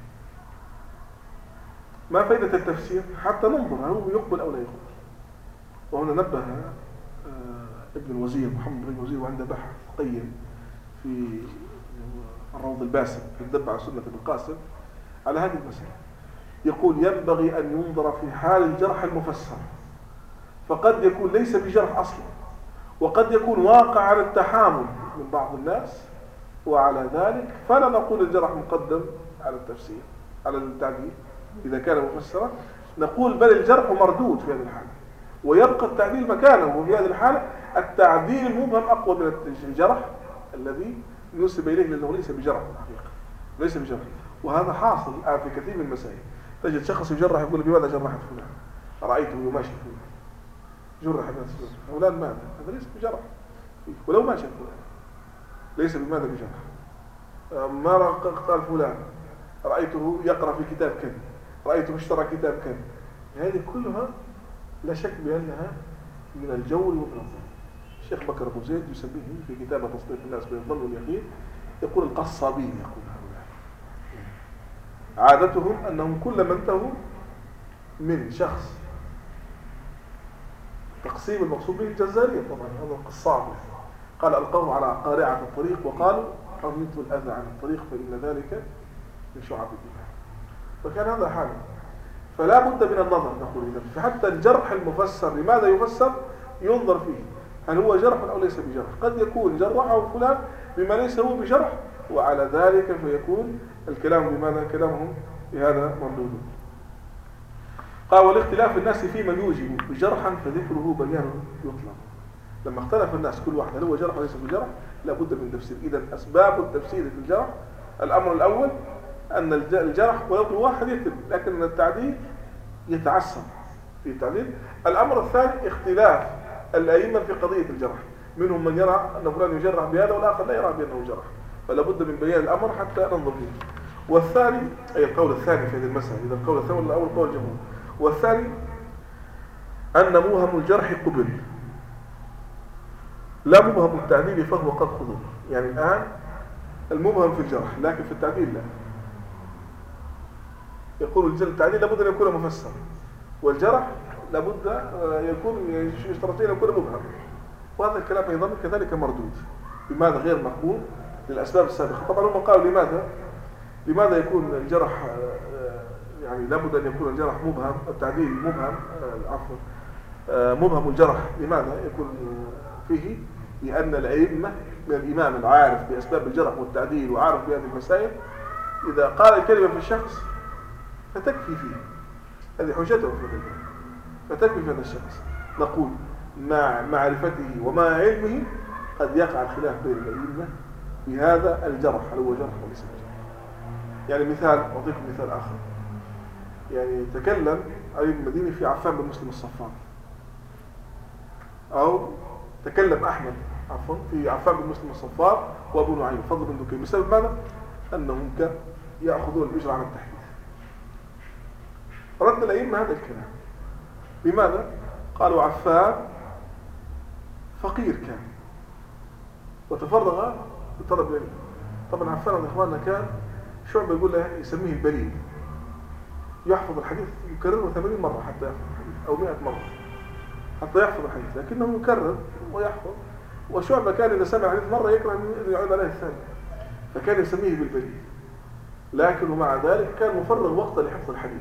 ما فائدة التفسير؟ حتى ننظر هل هو يقبل أو لا يقبل. وهنا نبه ابن الوزير محمد بن الوزير وعنده بحث قيم في الروض الباسم في الدب على سنة ابن القاسم على هذه المسألة. يقول ينبغي أن ينظر في حال الجرح المفسر، فقد يكون ليس بجرح أصلا، وقد يكون واقع على التحامل من بعض الناس، وعلى ذلك فلا نقول الجرح مقدم على التفسير على التعديل إذا كان مفسرا، نقول بل الجرح مردود في هذه الحالة ويبقى التعديل مكانه. وفي هذه الحالة التعديل المبهم أقوى من الجرح الذي ينسب إليه لأنه ليس بجرح الحقيقة، ليس بجرح. وهذا حاصل الآن في كثير من المسائل. تجد شخص يجرح يقول بماذا جرحت فلان؟ رأيته يماشي فلان، جرح الناس فلان ماذا؟ هذا ليس بجرح، ولو ما شاف فلان ليس بماذا بجرح. ما قال فلان رأيته يقرأ في كتاب كذا، رأيته اشترى كتاب كذا، هذه كلها لا شك بأنها من الجور ومن الظن. الشيخ بكر أبو زيد يسميه في كتابه تصديق الناس بين الظن واليقين يقول القصابين، يقول هؤلاء عادتهم أنهم كلما انتهوا من شخص تقسيم المقصود به الجزارية، طبعا هذا القصاب قال ألقوه على قارعة الطريق وقالوا حرمت الأذى عن الطريق فإن ذلك من شعب الدماء. فكان هذا حاله، فلا بد من النظر نقول إذا. فحتى الجرح المفسر لماذا يفسر ينظر فيه، هل هو جرح أو ليس بجرح. قد يكون جرحه فلان بما ليس هو بجرح، وعلى ذلك فيكون الكلام بماذا كلامهم بهذا مردود. قال والاختلاف الناس فيما يوجب بجرحا فذكره بيان يطلق. لما اختلف الناس كل واحد هل هو جرح وليس بجرح لا بد من تفسير. إذا أسباب التفسير في الجرح الأمر الأول أن الجرح ولو واحد يتم، لكن التعديل يتعسر في التعديل. الأمر الثاني اختلاف الأئمة في قضية الجرح، منهم من يرى أن فلان يجرح بهذا والآخر لا يرى بأنه جرح، فلا بد من بيان الأمر حتى ننظر فيه. والثاني أي القول الثاني في هذه المسألة، إذا القول الثاني ولا الأول قول الجمهور. والثاني أن موهم الجرح قبل لا مبهم التعديل فهو قد خضر. يعني الآن المبهم في الجرح لكن في التعديل لا. يقول التعديل لابد أن يكون مفسر، والجرح لابد يكون يشترطين يكون مبهم، وهذا الكلام أيضا كذلك مردود. لماذا غير مقبول؟ للأسباب السابقة. طبعا هم قالوا لماذا يكون الجرح يعني لابد أن يكون الجرح مبهم، التعديل مبهم، عفوا مبهم الجرح لماذا يكون فيه؟ لأن الأئمة من الإمام العارف بأسباب الجرح والتعديل وعارف بهذه المسائل إذا قال الكلمة في الشخص فتكفي فيه، هذه حجته في الغيبة، فتكفي في هذا الشخص. نقول مع معرفته ومع علمه قد يقع الخلاف بين الأئمة في هذا الجرح، هل هو جرح وليس بجرح. يعني مثال، أعطيكم مثال آخر. يعني تكلم علي بن المديني في عفان بن مسلم الصفار، أو تكلم أحمد عفوا في عفان بن مسلم الصفار وأبو نعيم فضل بن دكين بسبب ماذا؟ أنهم يأخذون الأجر عن التحديث. رد الأئمة هذا الكلام. لماذا؟ قالوا عفان فقير كان وتفرغ لطلب العلم. طبعا عفان يا إخواننا كان شعب يقول له يسميه البليد، يحفظ الحديث يكرره 80 مرة حتى يحفظ الحديث، أو 100 مرة حتى يحفظ الحديث، لكنه يكرر ويحفظ. وشعبة كان إذا سمع الحديث مرة يكره أن يعود عليه الثاني، فكان يسميه بالبليد. لكن ومع ذلك كان مفرغ وقتا لحفظ الحديث،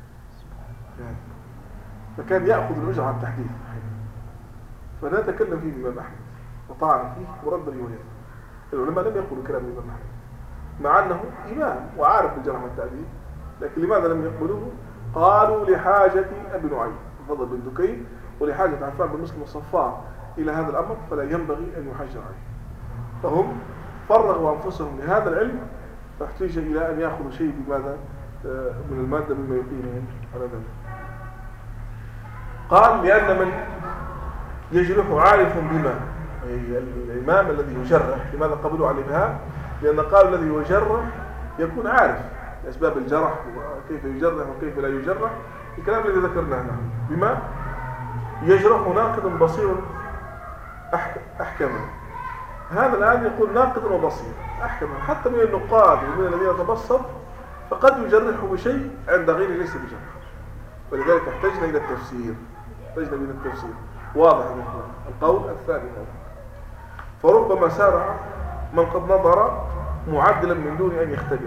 فكان يأخذ الأجر عن التحديث. فلا تكلم فيه الإمام أحمد وطعن فيه ورد روايته. العلماء لم يقولوا كلام الإمام أحمد مع أنه إمام وعارف بالجرح والتعديل، لكن لماذا لم يقبلوه؟ قالوا لحاجة أبي نعيم فضل بن دكين ولحاجة عفان بن مسلم الصفار إلى هذا الأمر، فلا ينبغي أن يحجر عليه. فهم فرغوا أنفسهم لهذا العلم، فاحتاج إلى أن يأخذوا شيء بماذا من المادة مما يقيمهم على ذلك. قال لأن من يجرح عارف بما، أي الإمام الذي يجرح. لماذا قبلوا على الإبهام؟ لأن قال الذي يجرح يكون عارف أسباب الجرح وكيف يجرح وكيف لا يجرح، الكلام الذي ذكرناه له. بما يجرح ناقد بصير أحكمه. هذا الآن يقول ناقد وبصير أحكمه، حتى من النقاد ومن الذين يتبصر فقد يجرح بشيء عند غيره ليس بجرح. ولذلك احتجنا إلى التفسير، واضح القول الثاني هذا. فربما سارع من قد نظر معدلا من دون أن يختبر.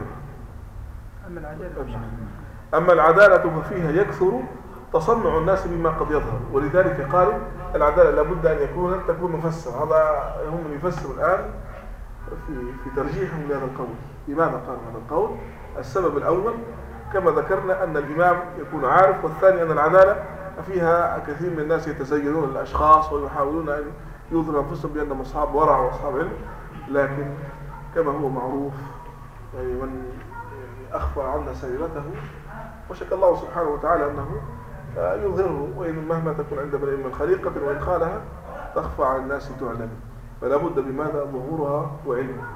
أما العدالة ففيها يكثر تصنع الناس بما قد يظهر. ولذلك قالوا العدالة لابد أن تكون مفسر. هذا هم يفسروا الآن في ترجيحهم لهذا القول. لماذا قالوا هذا القول؟ السبب الأول كما ذكرنا أن الإمام يكون عارف، والثاني أن العدالة فيها كثير من الناس يتزينون الأشخاص ويحاولون أن يظهروا أنفسهم بأنهم أصحاب ورع وأصحاب علم، لكن كما هو معروف يعني من أخفى عنا سريرته وشك الله سبحانه وتعالى أنه يظهره، وإن مهما تكون عند امرئ من خليقة وإن خالها تخفى على الناس تعلم. فلا بد بماذا ظهورها وعلمها.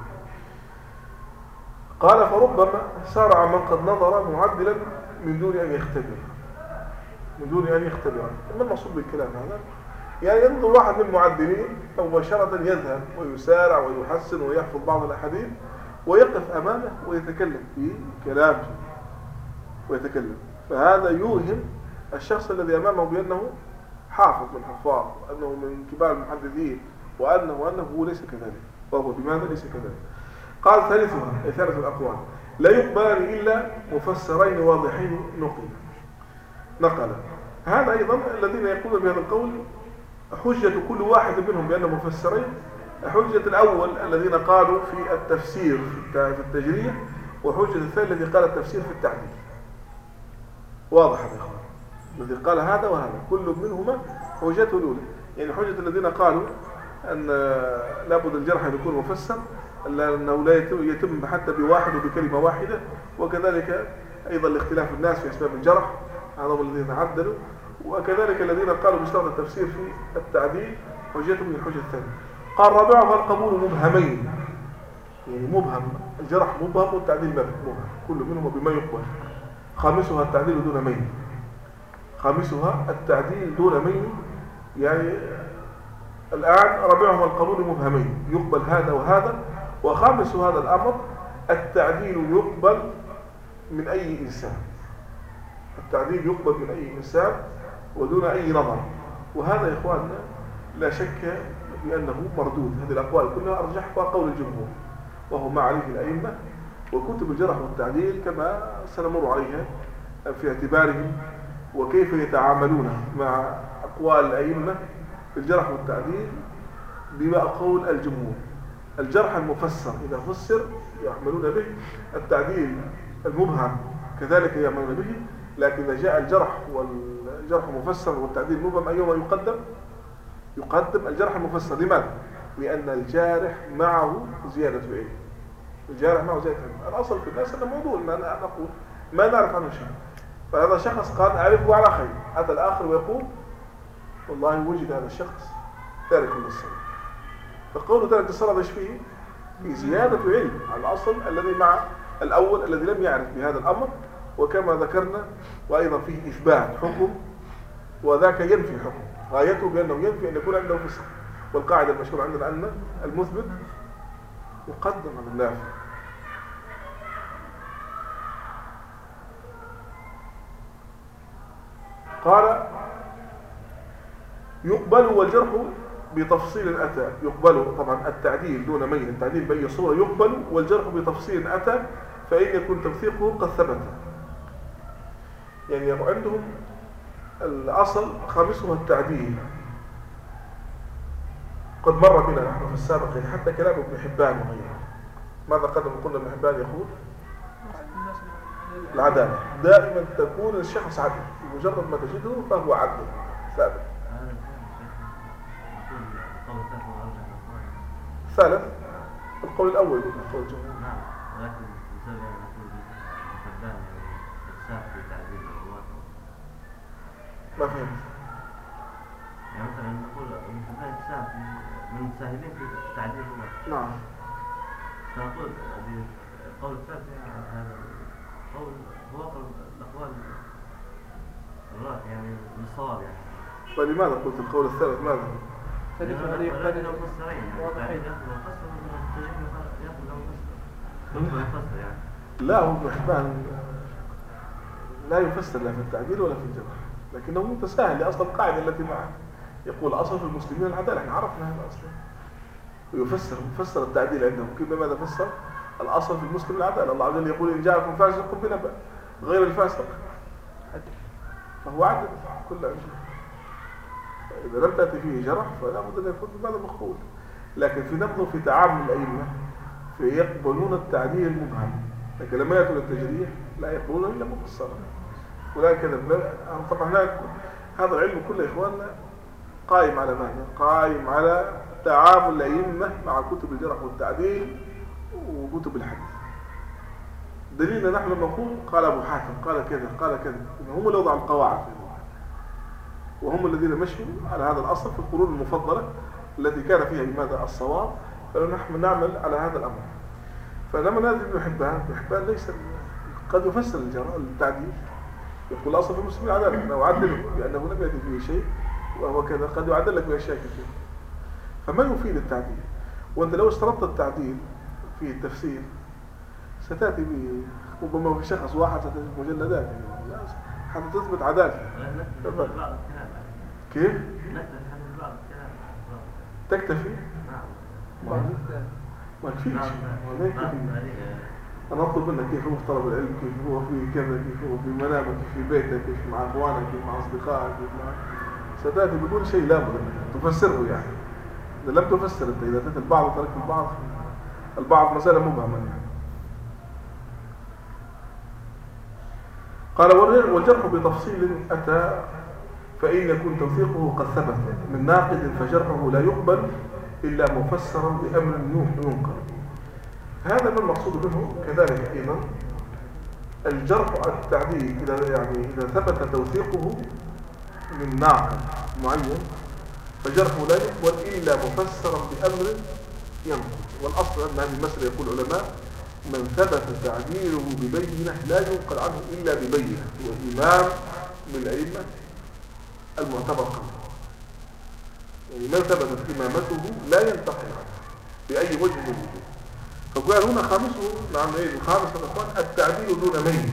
قال فربما سارع من قد نظر معدلا من دون أن يختبر، من دون أن يختبر. ما المقصود بالكلام هذا؟ يعني ينظر واحد من المعدلين مباشرة يذهب ويسارع ويحسن ويحفظ بعض الأحاديث ويقف أمامه ويتكلم في كلامه ويتكلم، فهذا يوهم الشخص الذي أمامه بأنه حافظ من حفاظ، أنه من كبار المحدثين، وأنه هو ليس كذلك، وهو بماذا ليس كذلك. قال ثالثها أي ثالث الأقوال لا يقبلان إلا مفسرين واضحين نقل. هذا أيضا الذين يقولون بهذا القول حجة كل واحد منهم بأنه مفسرين. حجة الأول الذين قالوا في التفسير في التجريح، وحجة الثاني الذي قال التفسير في التعديل. واضح يا إخوان، الذي قال هذا وهذا كل منهما حجته الأولى. يعني حجة الذين قالوا أن لابد الجرح أن يكون مفسر، أنه لا يتم حتى بواحد وبكلمة واحدة، وكذلك أيضا الاختلاف الناس في أسباب الجرح، هذا هم الذين عدلوا. وكذلك الذين قالوا بشرط التفسير في التعديل حجتهم من الحجة الثانية. قال رابعها القبول مبهمين، يعني مبهم، الجرح مبهم والتعديل مبهم، كل منهم بما يقبل. خامسها التعديل دون مين، خامسها التعديل دون مين. يعني الآن رابعهم القبول مبهمين، يقبل هذا وهذا. وخامس هذا الأمر التعديل يقبل من أي إنسان، التعديل يقبل من أي إنسان ودون أي نظر. وهذا يا إخواننا لا شك بأنه مردود. هذه الأقوال كلها أرجحها قول الجمهور، وهو ما عليه الأئمة. وكتب الجرح والتعديل كما سنمر عليها في اعتبارهم وكيف يتعاملون مع أقوال الأئمة في الجرح والتعديل بما قول الجمهور. الجرح المفسر إذا فسر يعملون به، التعديل المبهم كذلك يعملون به. لكن إذا جاء الجرح مفسر والتعديل مبهم أيهما يقدم؟ يقدم الجرح المفسر. لماذا؟ لأن الجارح معه زيادة علم، الجارح معه زيادة علم. الأصل في الناس أنه موضوع ما نقول ما نعرف عنه شيء، فهذا شخص قال أعرفه على خير، هذا الآخر ويقول والله وجد هذا الشخص تارك للصلاة. فقوله تارك الصلاة ايش فيه؟ في زيادة علم على الأصل الذي مع الأول الذي لم يعرف بهذا الأمر. وكما ذكرنا وأيضا فيه إثبات حكم، وذاك ينفي الحكم، غايته بأنه ينفي أن يكون عنده فسق. والقاعدة المشهورة عندنا أن المثبت يقدم على النافي. قال يقبل والجرح بتفصيل أتى. يقبل طبعا التعديل دون مين، التعديل بأي صورة يقبل، والجرح بتفصيل أتى فإن يكون توثيقه قد ثبت. يعني عندهم الأصل خامسهم التعديل، قد مر بنا نحن في السابق حتى كلام ابن حبان وغيره. ماذا قلنا ابن حبان يقول العدالة دائما تكون الشخص عدل، بمجرد ما تجده فهو عدل ثابت. ثالث القول الأول من القول الجمهور. نعم، ولكن مثال نقول حبان الساق في تعديل الرواة. ما فهمت؟ يعني مثلا نقول ابن حبان الساق من المساهمين في تعديل الرواة. نعم. سنقول القول الثالث هذا قول هو قول الأقوال الرواة يعني بالصواب يعني. فلماذا قلت القول الثالث؟ ماذا؟ لا، هو ابن حبان لا يفسر لا في التعديل ولا في الجرح، لكنه متساهل لأصل القاعدة التي معه. يقول أصل في المسلمين العدالة، احنا عرفنا هذا أصلا. ويفسر التعديل عندهم كيف ماذا فسر؟ الأصل في المسلم العدالة. الله عز وجل يقول إن جاءكم فاسق بنبأ غير الفاسق فهو عدل كل أجل. إذا لم تأتي فيه جرح فلا بد أن يكون بماذا مقبول. لكن في نقض في تعامل الأئمة فيقبلون التعديل المبهم، لكن لما يأتون التجريح لا يقبلون إلا مفسرا. ولكن طبعا هذا العلم كله إخواننا قائم على ماذا؟ قائم على تعامل الأئمة مع كتب الجرح والتعديل وكتب الحديث. دليلنا نحن نقول قال أبو حاتم قال كذا قال كذا، هم اللي وضعوا القواعد وهم الذين مشوا على هذا الأصل في القرون المفضلة، التي كان فيها بماذا الصواب، فنحن نعمل على هذا الأمر. فلما نأتي ابن حبان ليس قد يفسر التعديل، يقول أصل في المسلمين عدالة، أنا أعدله لأنه لم يأتي فيه شيء وهو كذا، قد يعدل لك بأشياء كثيرة. فما يفيد التعديل؟ وأنت لو اشترطت التعديل في التفسير ستأتي به ربما في شخص واحد ستأتي مجلدات يعني حتى تثبت عدالته. كيف؟ تكتفي؟ ما تكفيش. أنا أطلب منك كيف هو في طلب العلم، كيف هو في كذا، كيف هو في منامك، كيف في بيتك، كيف مع أخوانك، كيف مع أصدقائك، كيف مع ستأتي بدون شيء لابد أنك تفسره يعني. إذا لم تفسر أنت، إذا أتيت البعض وتركت البعض مسألة مبهمة يعني. قال والجرح بتفصيل أتى فإن يكون توثيقه قد ثبت من ناقد فجرحه لا يقبل إلا مفسرا بأمر ينقل. هذا ما المقصود منه. كذلك أيضا الجرح التعديل إذا ثبت توثيقه من ناقد معين فجرحه لا يقبل إلا مفسرا بأمر ينقل. والأصل أن هذه المسألة يقول العلماء من ثبت تعديله ببينة لا ينقل عنه إلا ببينة، هو إمام من الأئمة المعتبر قوله، يعني من ثبتت إمامته لا ينتقل عنه بأي وجه من الوجوه. فقال هنا خامسه، نعم الخامس يا اخوان التعديل دون ميل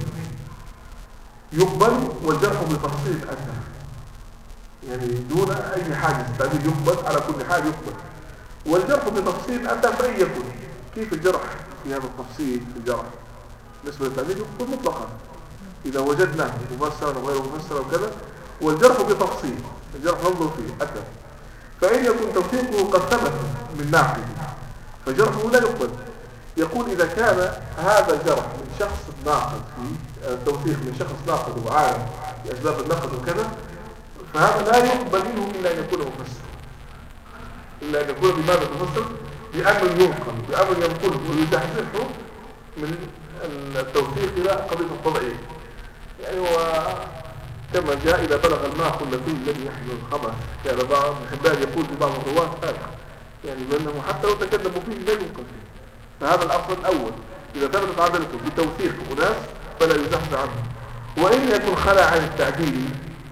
يقبل والجرح بتفصيل أتى، يعني دون أي حاجة التعديل يقبل، على كل حال يقبل. والجرح بتفصيل أتى فأي يكون. كيف الجرح في هذا التفصيل؟ في الجرح بالنسبة للتعديل يقبل مطلقا إذا وجدناه مفسرا وغير مفسرا وكذا. والجرح بتفصيل، الجرح ننظر فيه أتى فإن يكون توثيقه قد ثبت من ناقد فجرحه لا يقبل. يقول إذا كان هذا الجرح من شخص ناقد، في التوثيق من شخص ناقد وعالم بأسباب النقد وكذا، فهذا لا يقبل منه إلا أن يكون مفسر، إلا أن يكون بماذا تفسر؟ بأمر ينقل، بأمر ينقله ويتحسنه من التوثيق إلى قضية الطبيعية. يعني هو كما جاء إذا بلغ الماء قلتين الذي يحمل الخبر، كان بعض حبان يقول في بعض الرواة هذا، يعني لأنه حتى لو تكلموا فيه لا ينقل فيه. فهذا الأصل الأول، إذا ثبتت عدالته بتوثيق أناس فلا يزحزح عنه. وإن يكن خلع عن التعديل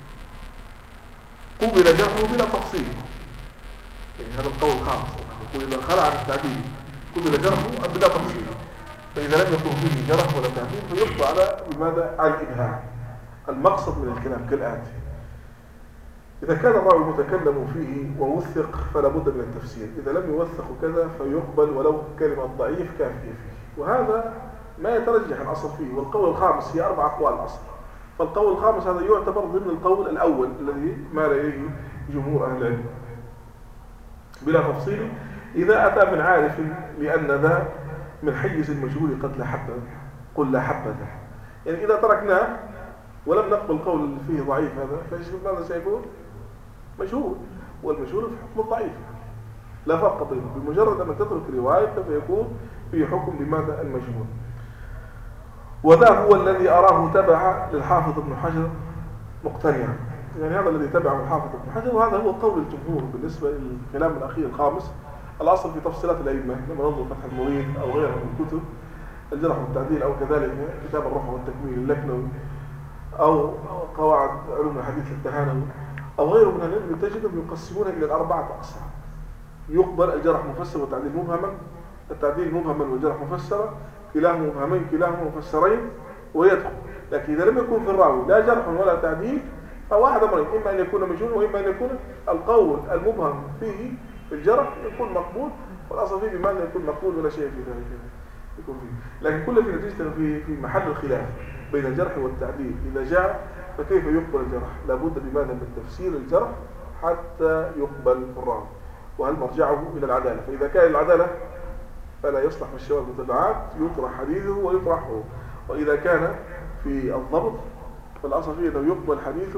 قبل جرحه بلا تفصيل، يعني هذا القول الخامس، يقول إذا خلع عن التعديل قبل جرحه بلا تفصيل، فإذا لم يكن فيه جرح ولا تعديل فيبقى على بماذا؟ على الإبهام. المقصد من الكلام كالآتي: إذا كان الراوي المتكلم فيه ووثق فلا بد من التفسير، إذا لم يوثق كذا فيقبل ولو كلمة ضعيف كافية فيه. وهذا ما يترجح الأصل فيه. والقول الخامس هي 4 أقوال الأصل، فالقول الخامس هذا يعتبر ضمن القول الأول الذي مال إليه جمهور أهل العلم بلا تفصيل. إذا أتى من عارف لأن ذا من حيز المجهول قد لا حبذا قل لا حبذا، يعني إذا تركناه ولم نقبل قول فيه ضعيف هذا فايش ماذا سيكون؟ مجهول، والمجهول في حكم الضعيف لا فرق بينه. بمجرد أن تترك روايته فيكون في حكم لماذا؟ المجهول. وذا هو الذي أراه تبع للحافظ ابن حجر مقتنعا، يعني هذا الذي تبعه الحافظ ابن حجر، وهذا هو قول الجمهور بالنسبة للكلام الأخير الخامس. الأصل في تفصيلات الأئمة لما ننظر فتح المريد أو غيره من الكتب الجرح والتعديل، أو كذلك كتاب الرفع والتكميل اللكنوي، أو قواعد علوم الحديث التهانوي، أو غيره من العلم، تجدهم يقسمون إلى 4 أقسام. يقبل الجرح مفسر والتعديل مبهما، التعديل مبهما والجرح مفسرا، كلاهما مبهمين كلاهما مفسرين ويدخل. لكن إذا لم يكن في الراوي لا جرح ولا تعديل فواحد أمرين: إما أن يكون مجهول، وإما أن يكون القول المبهم فيه في الجرح يكون مقبول، والأصل فيه بمعنى يكون مقبول ولا شيء في ذلك يكون فيه. لكن كل في نتيجة في محل الخلاف بين الجرح والتعديل. إذا جاء فكيف يقبل الجرح؟ لابد بماذا؟ من تفسير الجرح حتى يقبل في الراوي، وهل مرجعه إلى العدالة. فإذا كان العدالة فلا يصلح في الشواذ والمتابعات يطرح حديثه ويطرحه، وإذا كان في الضبط فالأصل فيه أنه يقبل حديثه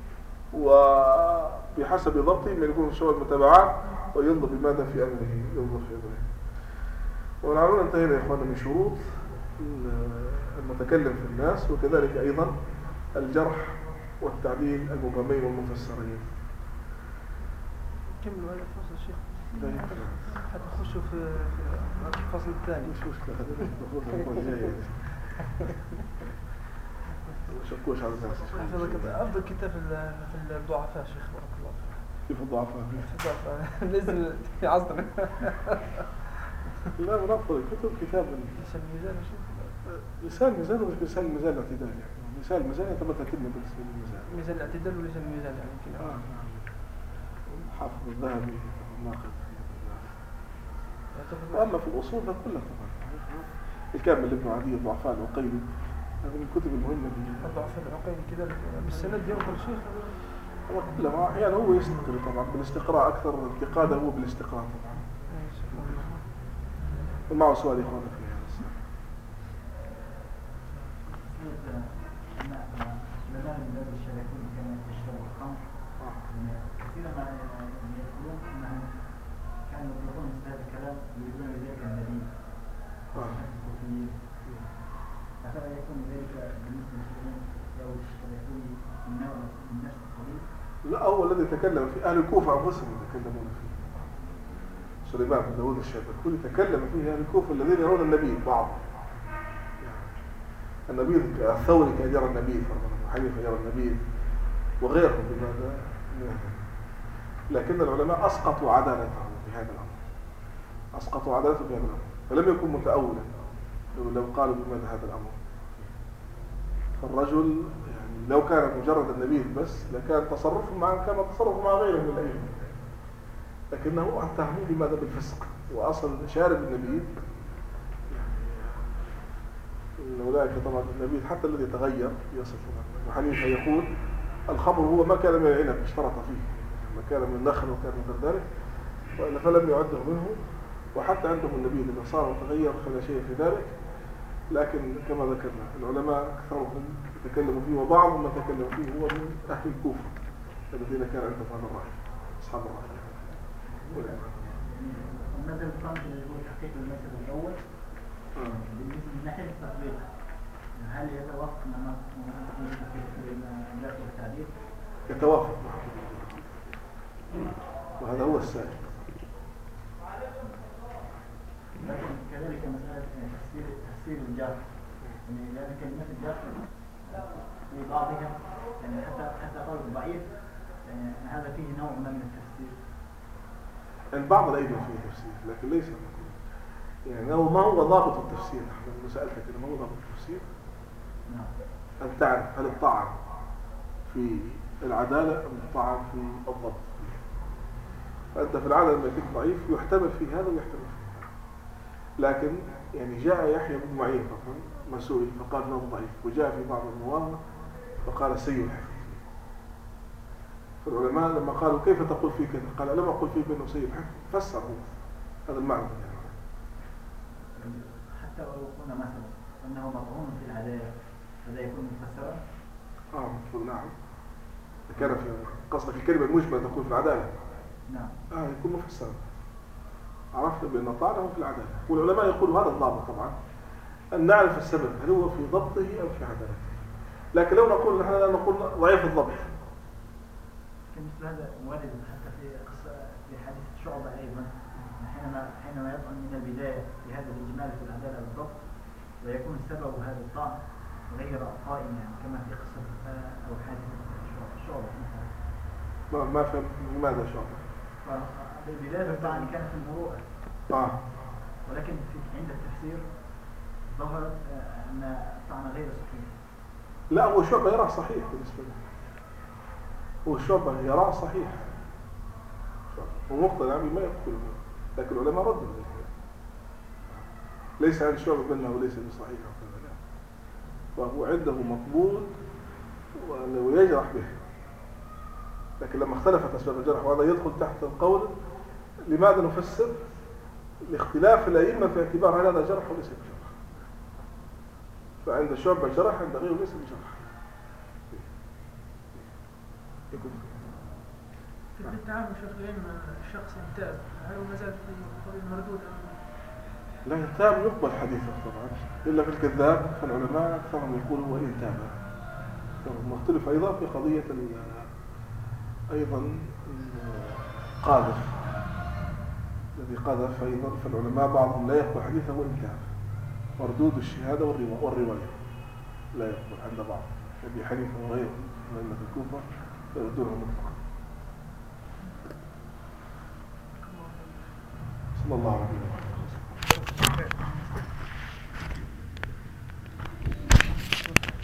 وبحسب ضبطه من يكون في الشواذ والمتابعات، وينظر بماذا في أمره، ينظر في أمره. ونعلم انتهينا يا إخوانا من شروط المتكلم في الناس، وكذلك أيضا الجرح والتعديل المبهمين والمفسرين. كملوا هذا الفصل الشيخ. حتى نخشوا في الفصل الثاني. مش مشكلة، هذا المفروض الجاي. شكوش على الناس. أفضل كتاب في الضعفاء شيخ بارك الله فيك. كيف الضعفاء؟ في الضعفاء نزل في عصرنا. لا من أفضل الكتب كتاب لسان الميزان يا شيخ. لسان الميزان ولا لسان الميزان الاعتدال يعني. لسان الميزان يتبقى كلمة بالنسبة للميزان. ميزان الاعتدال ولسان الميزان يعني كذا. نعم. حافظ الذهبي الناقد. وأما في الأصول فكلها طبعا. الكامل لابن عدي الضعفاء العقيلي هذه من الكتب المهمة في الضعفاء العقيلي كذا بالسند ينقل شيخ. هو كلها أحيانا هو يستقر طبعا بالاستقراء أكثر، انتقاده هو بالاستقراء طبعا. ومعه سؤال إخوانك فيها لنا من باب الشركين كما يشتروا الخمر كثيرا ما يقولون انهم كانوا يطلقون مثل هذا الكلام يريدون بذلك النبي أفلا يكون ذلك بالنسبه للمسلمين او الشركين من نفس القبيل؟ لا، هو الذي تكلم فيه أهل الكوفة أنفسهم يتكلمون فيه. سليمان بن داود الشيباني يتكلم فيه أهل الكوفة الذين يرون النبي بعض النبيذ الثوري كان يرى النبيذ، حنيفة يرى النبيذ وغيرهم بماذا؟ لكن العلماء أسقطوا عدالته في هذا الأمر، أسقطوا عدالته في هذا الأمر، فلم يكن متأولا لو قالوا بماذا هذا الأمر. فالرجل يعني لو كان مجرد النبيذ بس لكان تصرفه معه كما تصرفه مع غيره من الأئمة، لكنه اتهموه بماذا؟ بالفسق، وأصل شارب النبيذ إن أولئك طبعا النبيذ حتى الذي تغير يصف وحنيفة يقول الخمر هو ما كان من العنب اشترط فيه، ما كان من النخل وكان من غير ذلك وإلا فلم يعده منه، وحتى عندهم النبيذ إذا صار وتغير فلا شيء في ذلك. لكن كما ذكرنا العلماء أكثرهم يتكلموا فيه، وبعضهم من تكلم فيه هو من أهل الكوفة الذين كان عندهم هذا الرأي أصحاب الرأي. المذهب الخامس اللي هو تحقيق المذهب الأول بالنسبة من ناحية التطبيق هل يتوافق مع الناس والتعديل؟ يتوافق وهذا هو السائل. لكن كذلك مسألة تفسير الجار، يعني لأن كلمة الجار في بعضها يعني حتى قول ضعيف يعني هذا فيه نوع من التفسير. البعض الأيضا فيه تفسير لكن ليس يعني ما هو ضابط التفسير. نحن سألتك كده ما هو ضابط التفسير؟ نعم. أن تعرف هل الطعن في العدالة أم الطعن في الضبط. فأنت في العادة لما يكون ضعيف يحتمل في هذا ويحتمل في هذا. لكن يعني جاء يحيى بن معين ما سئل فقال انه ضعيف، وجاء في بعض الرواه فقال سيء الحفظ. فالعلماء لما قالوا كيف تقول فيه كذا قال لم أقول فيه بأنه سيء الحفظ، فسر هذا المعنى يعني. حتى لو قلنا مثلا أنه مطعون في العدالة هذا يكون مفسرا؟ مفسر نعم. كان في قصدك الكلمة المجملة تقول في العدالة؟ نعم. يكون مفسرا. عرفنا بأن طعنه في العدالة، والعلماء يقولوا هذا الضابط طبعا أن نعرف السبب هل هو في ضبطه أو في عدالته. لكن لو نقول نحن نقول ضعيف الضبط. مثل هذا وارد حتى في حديث شعبة أيضا حينما يطعن من البداية في هذا الإجمال في العدالة بالضبط ويكون سبب هذا الطعن غير قائم يعني كما في قصة أو حادث شعبة مثلا. ما فهم لماذا شعبة؟ بالبداية الطعن كانت المروءة. ولكن عند التفسير ظهرت أن الطعن غير صحيح. لا، هو شعبة يراه صحيح بالنسبة له. هو شعبة يراه صحيح. هو مقتنع بما يقوله، لكن العلماء ردوا ذلك. ليس عند شعبة بأنه وليس بصحيح أو كذا، لا. فهو عنده مقبول وأنه يجرح به. لكن لما اختلفت أسباب الجرح وهذا يدخل تحت القول لماذا نفسر لاختلاف الأئمة في اعتبار هل هذا جرح وليس بجرح. فعند الشعب جرح عند غيره ليس بجرح. في التعامل شيخ الشخص انتاب هل هو مازال في طريق مردود أم لا؟ ينتاب يقبل حديثه طبعا إلا في الكذاب، فالعلماء أكثرهم يقولوا هو انتاب. مختلف أيضا في قضية أيضا قاذف الذي قذف أيضا، فالعلماء بعضهم لا يقبل حديثه وإن كان مردود الشهادة والرواية لا يقبل عند بعض، أبي حنيفة وغيره من أئمة الكوفة يردونه مطلقا. صلى الله عليه وسلم.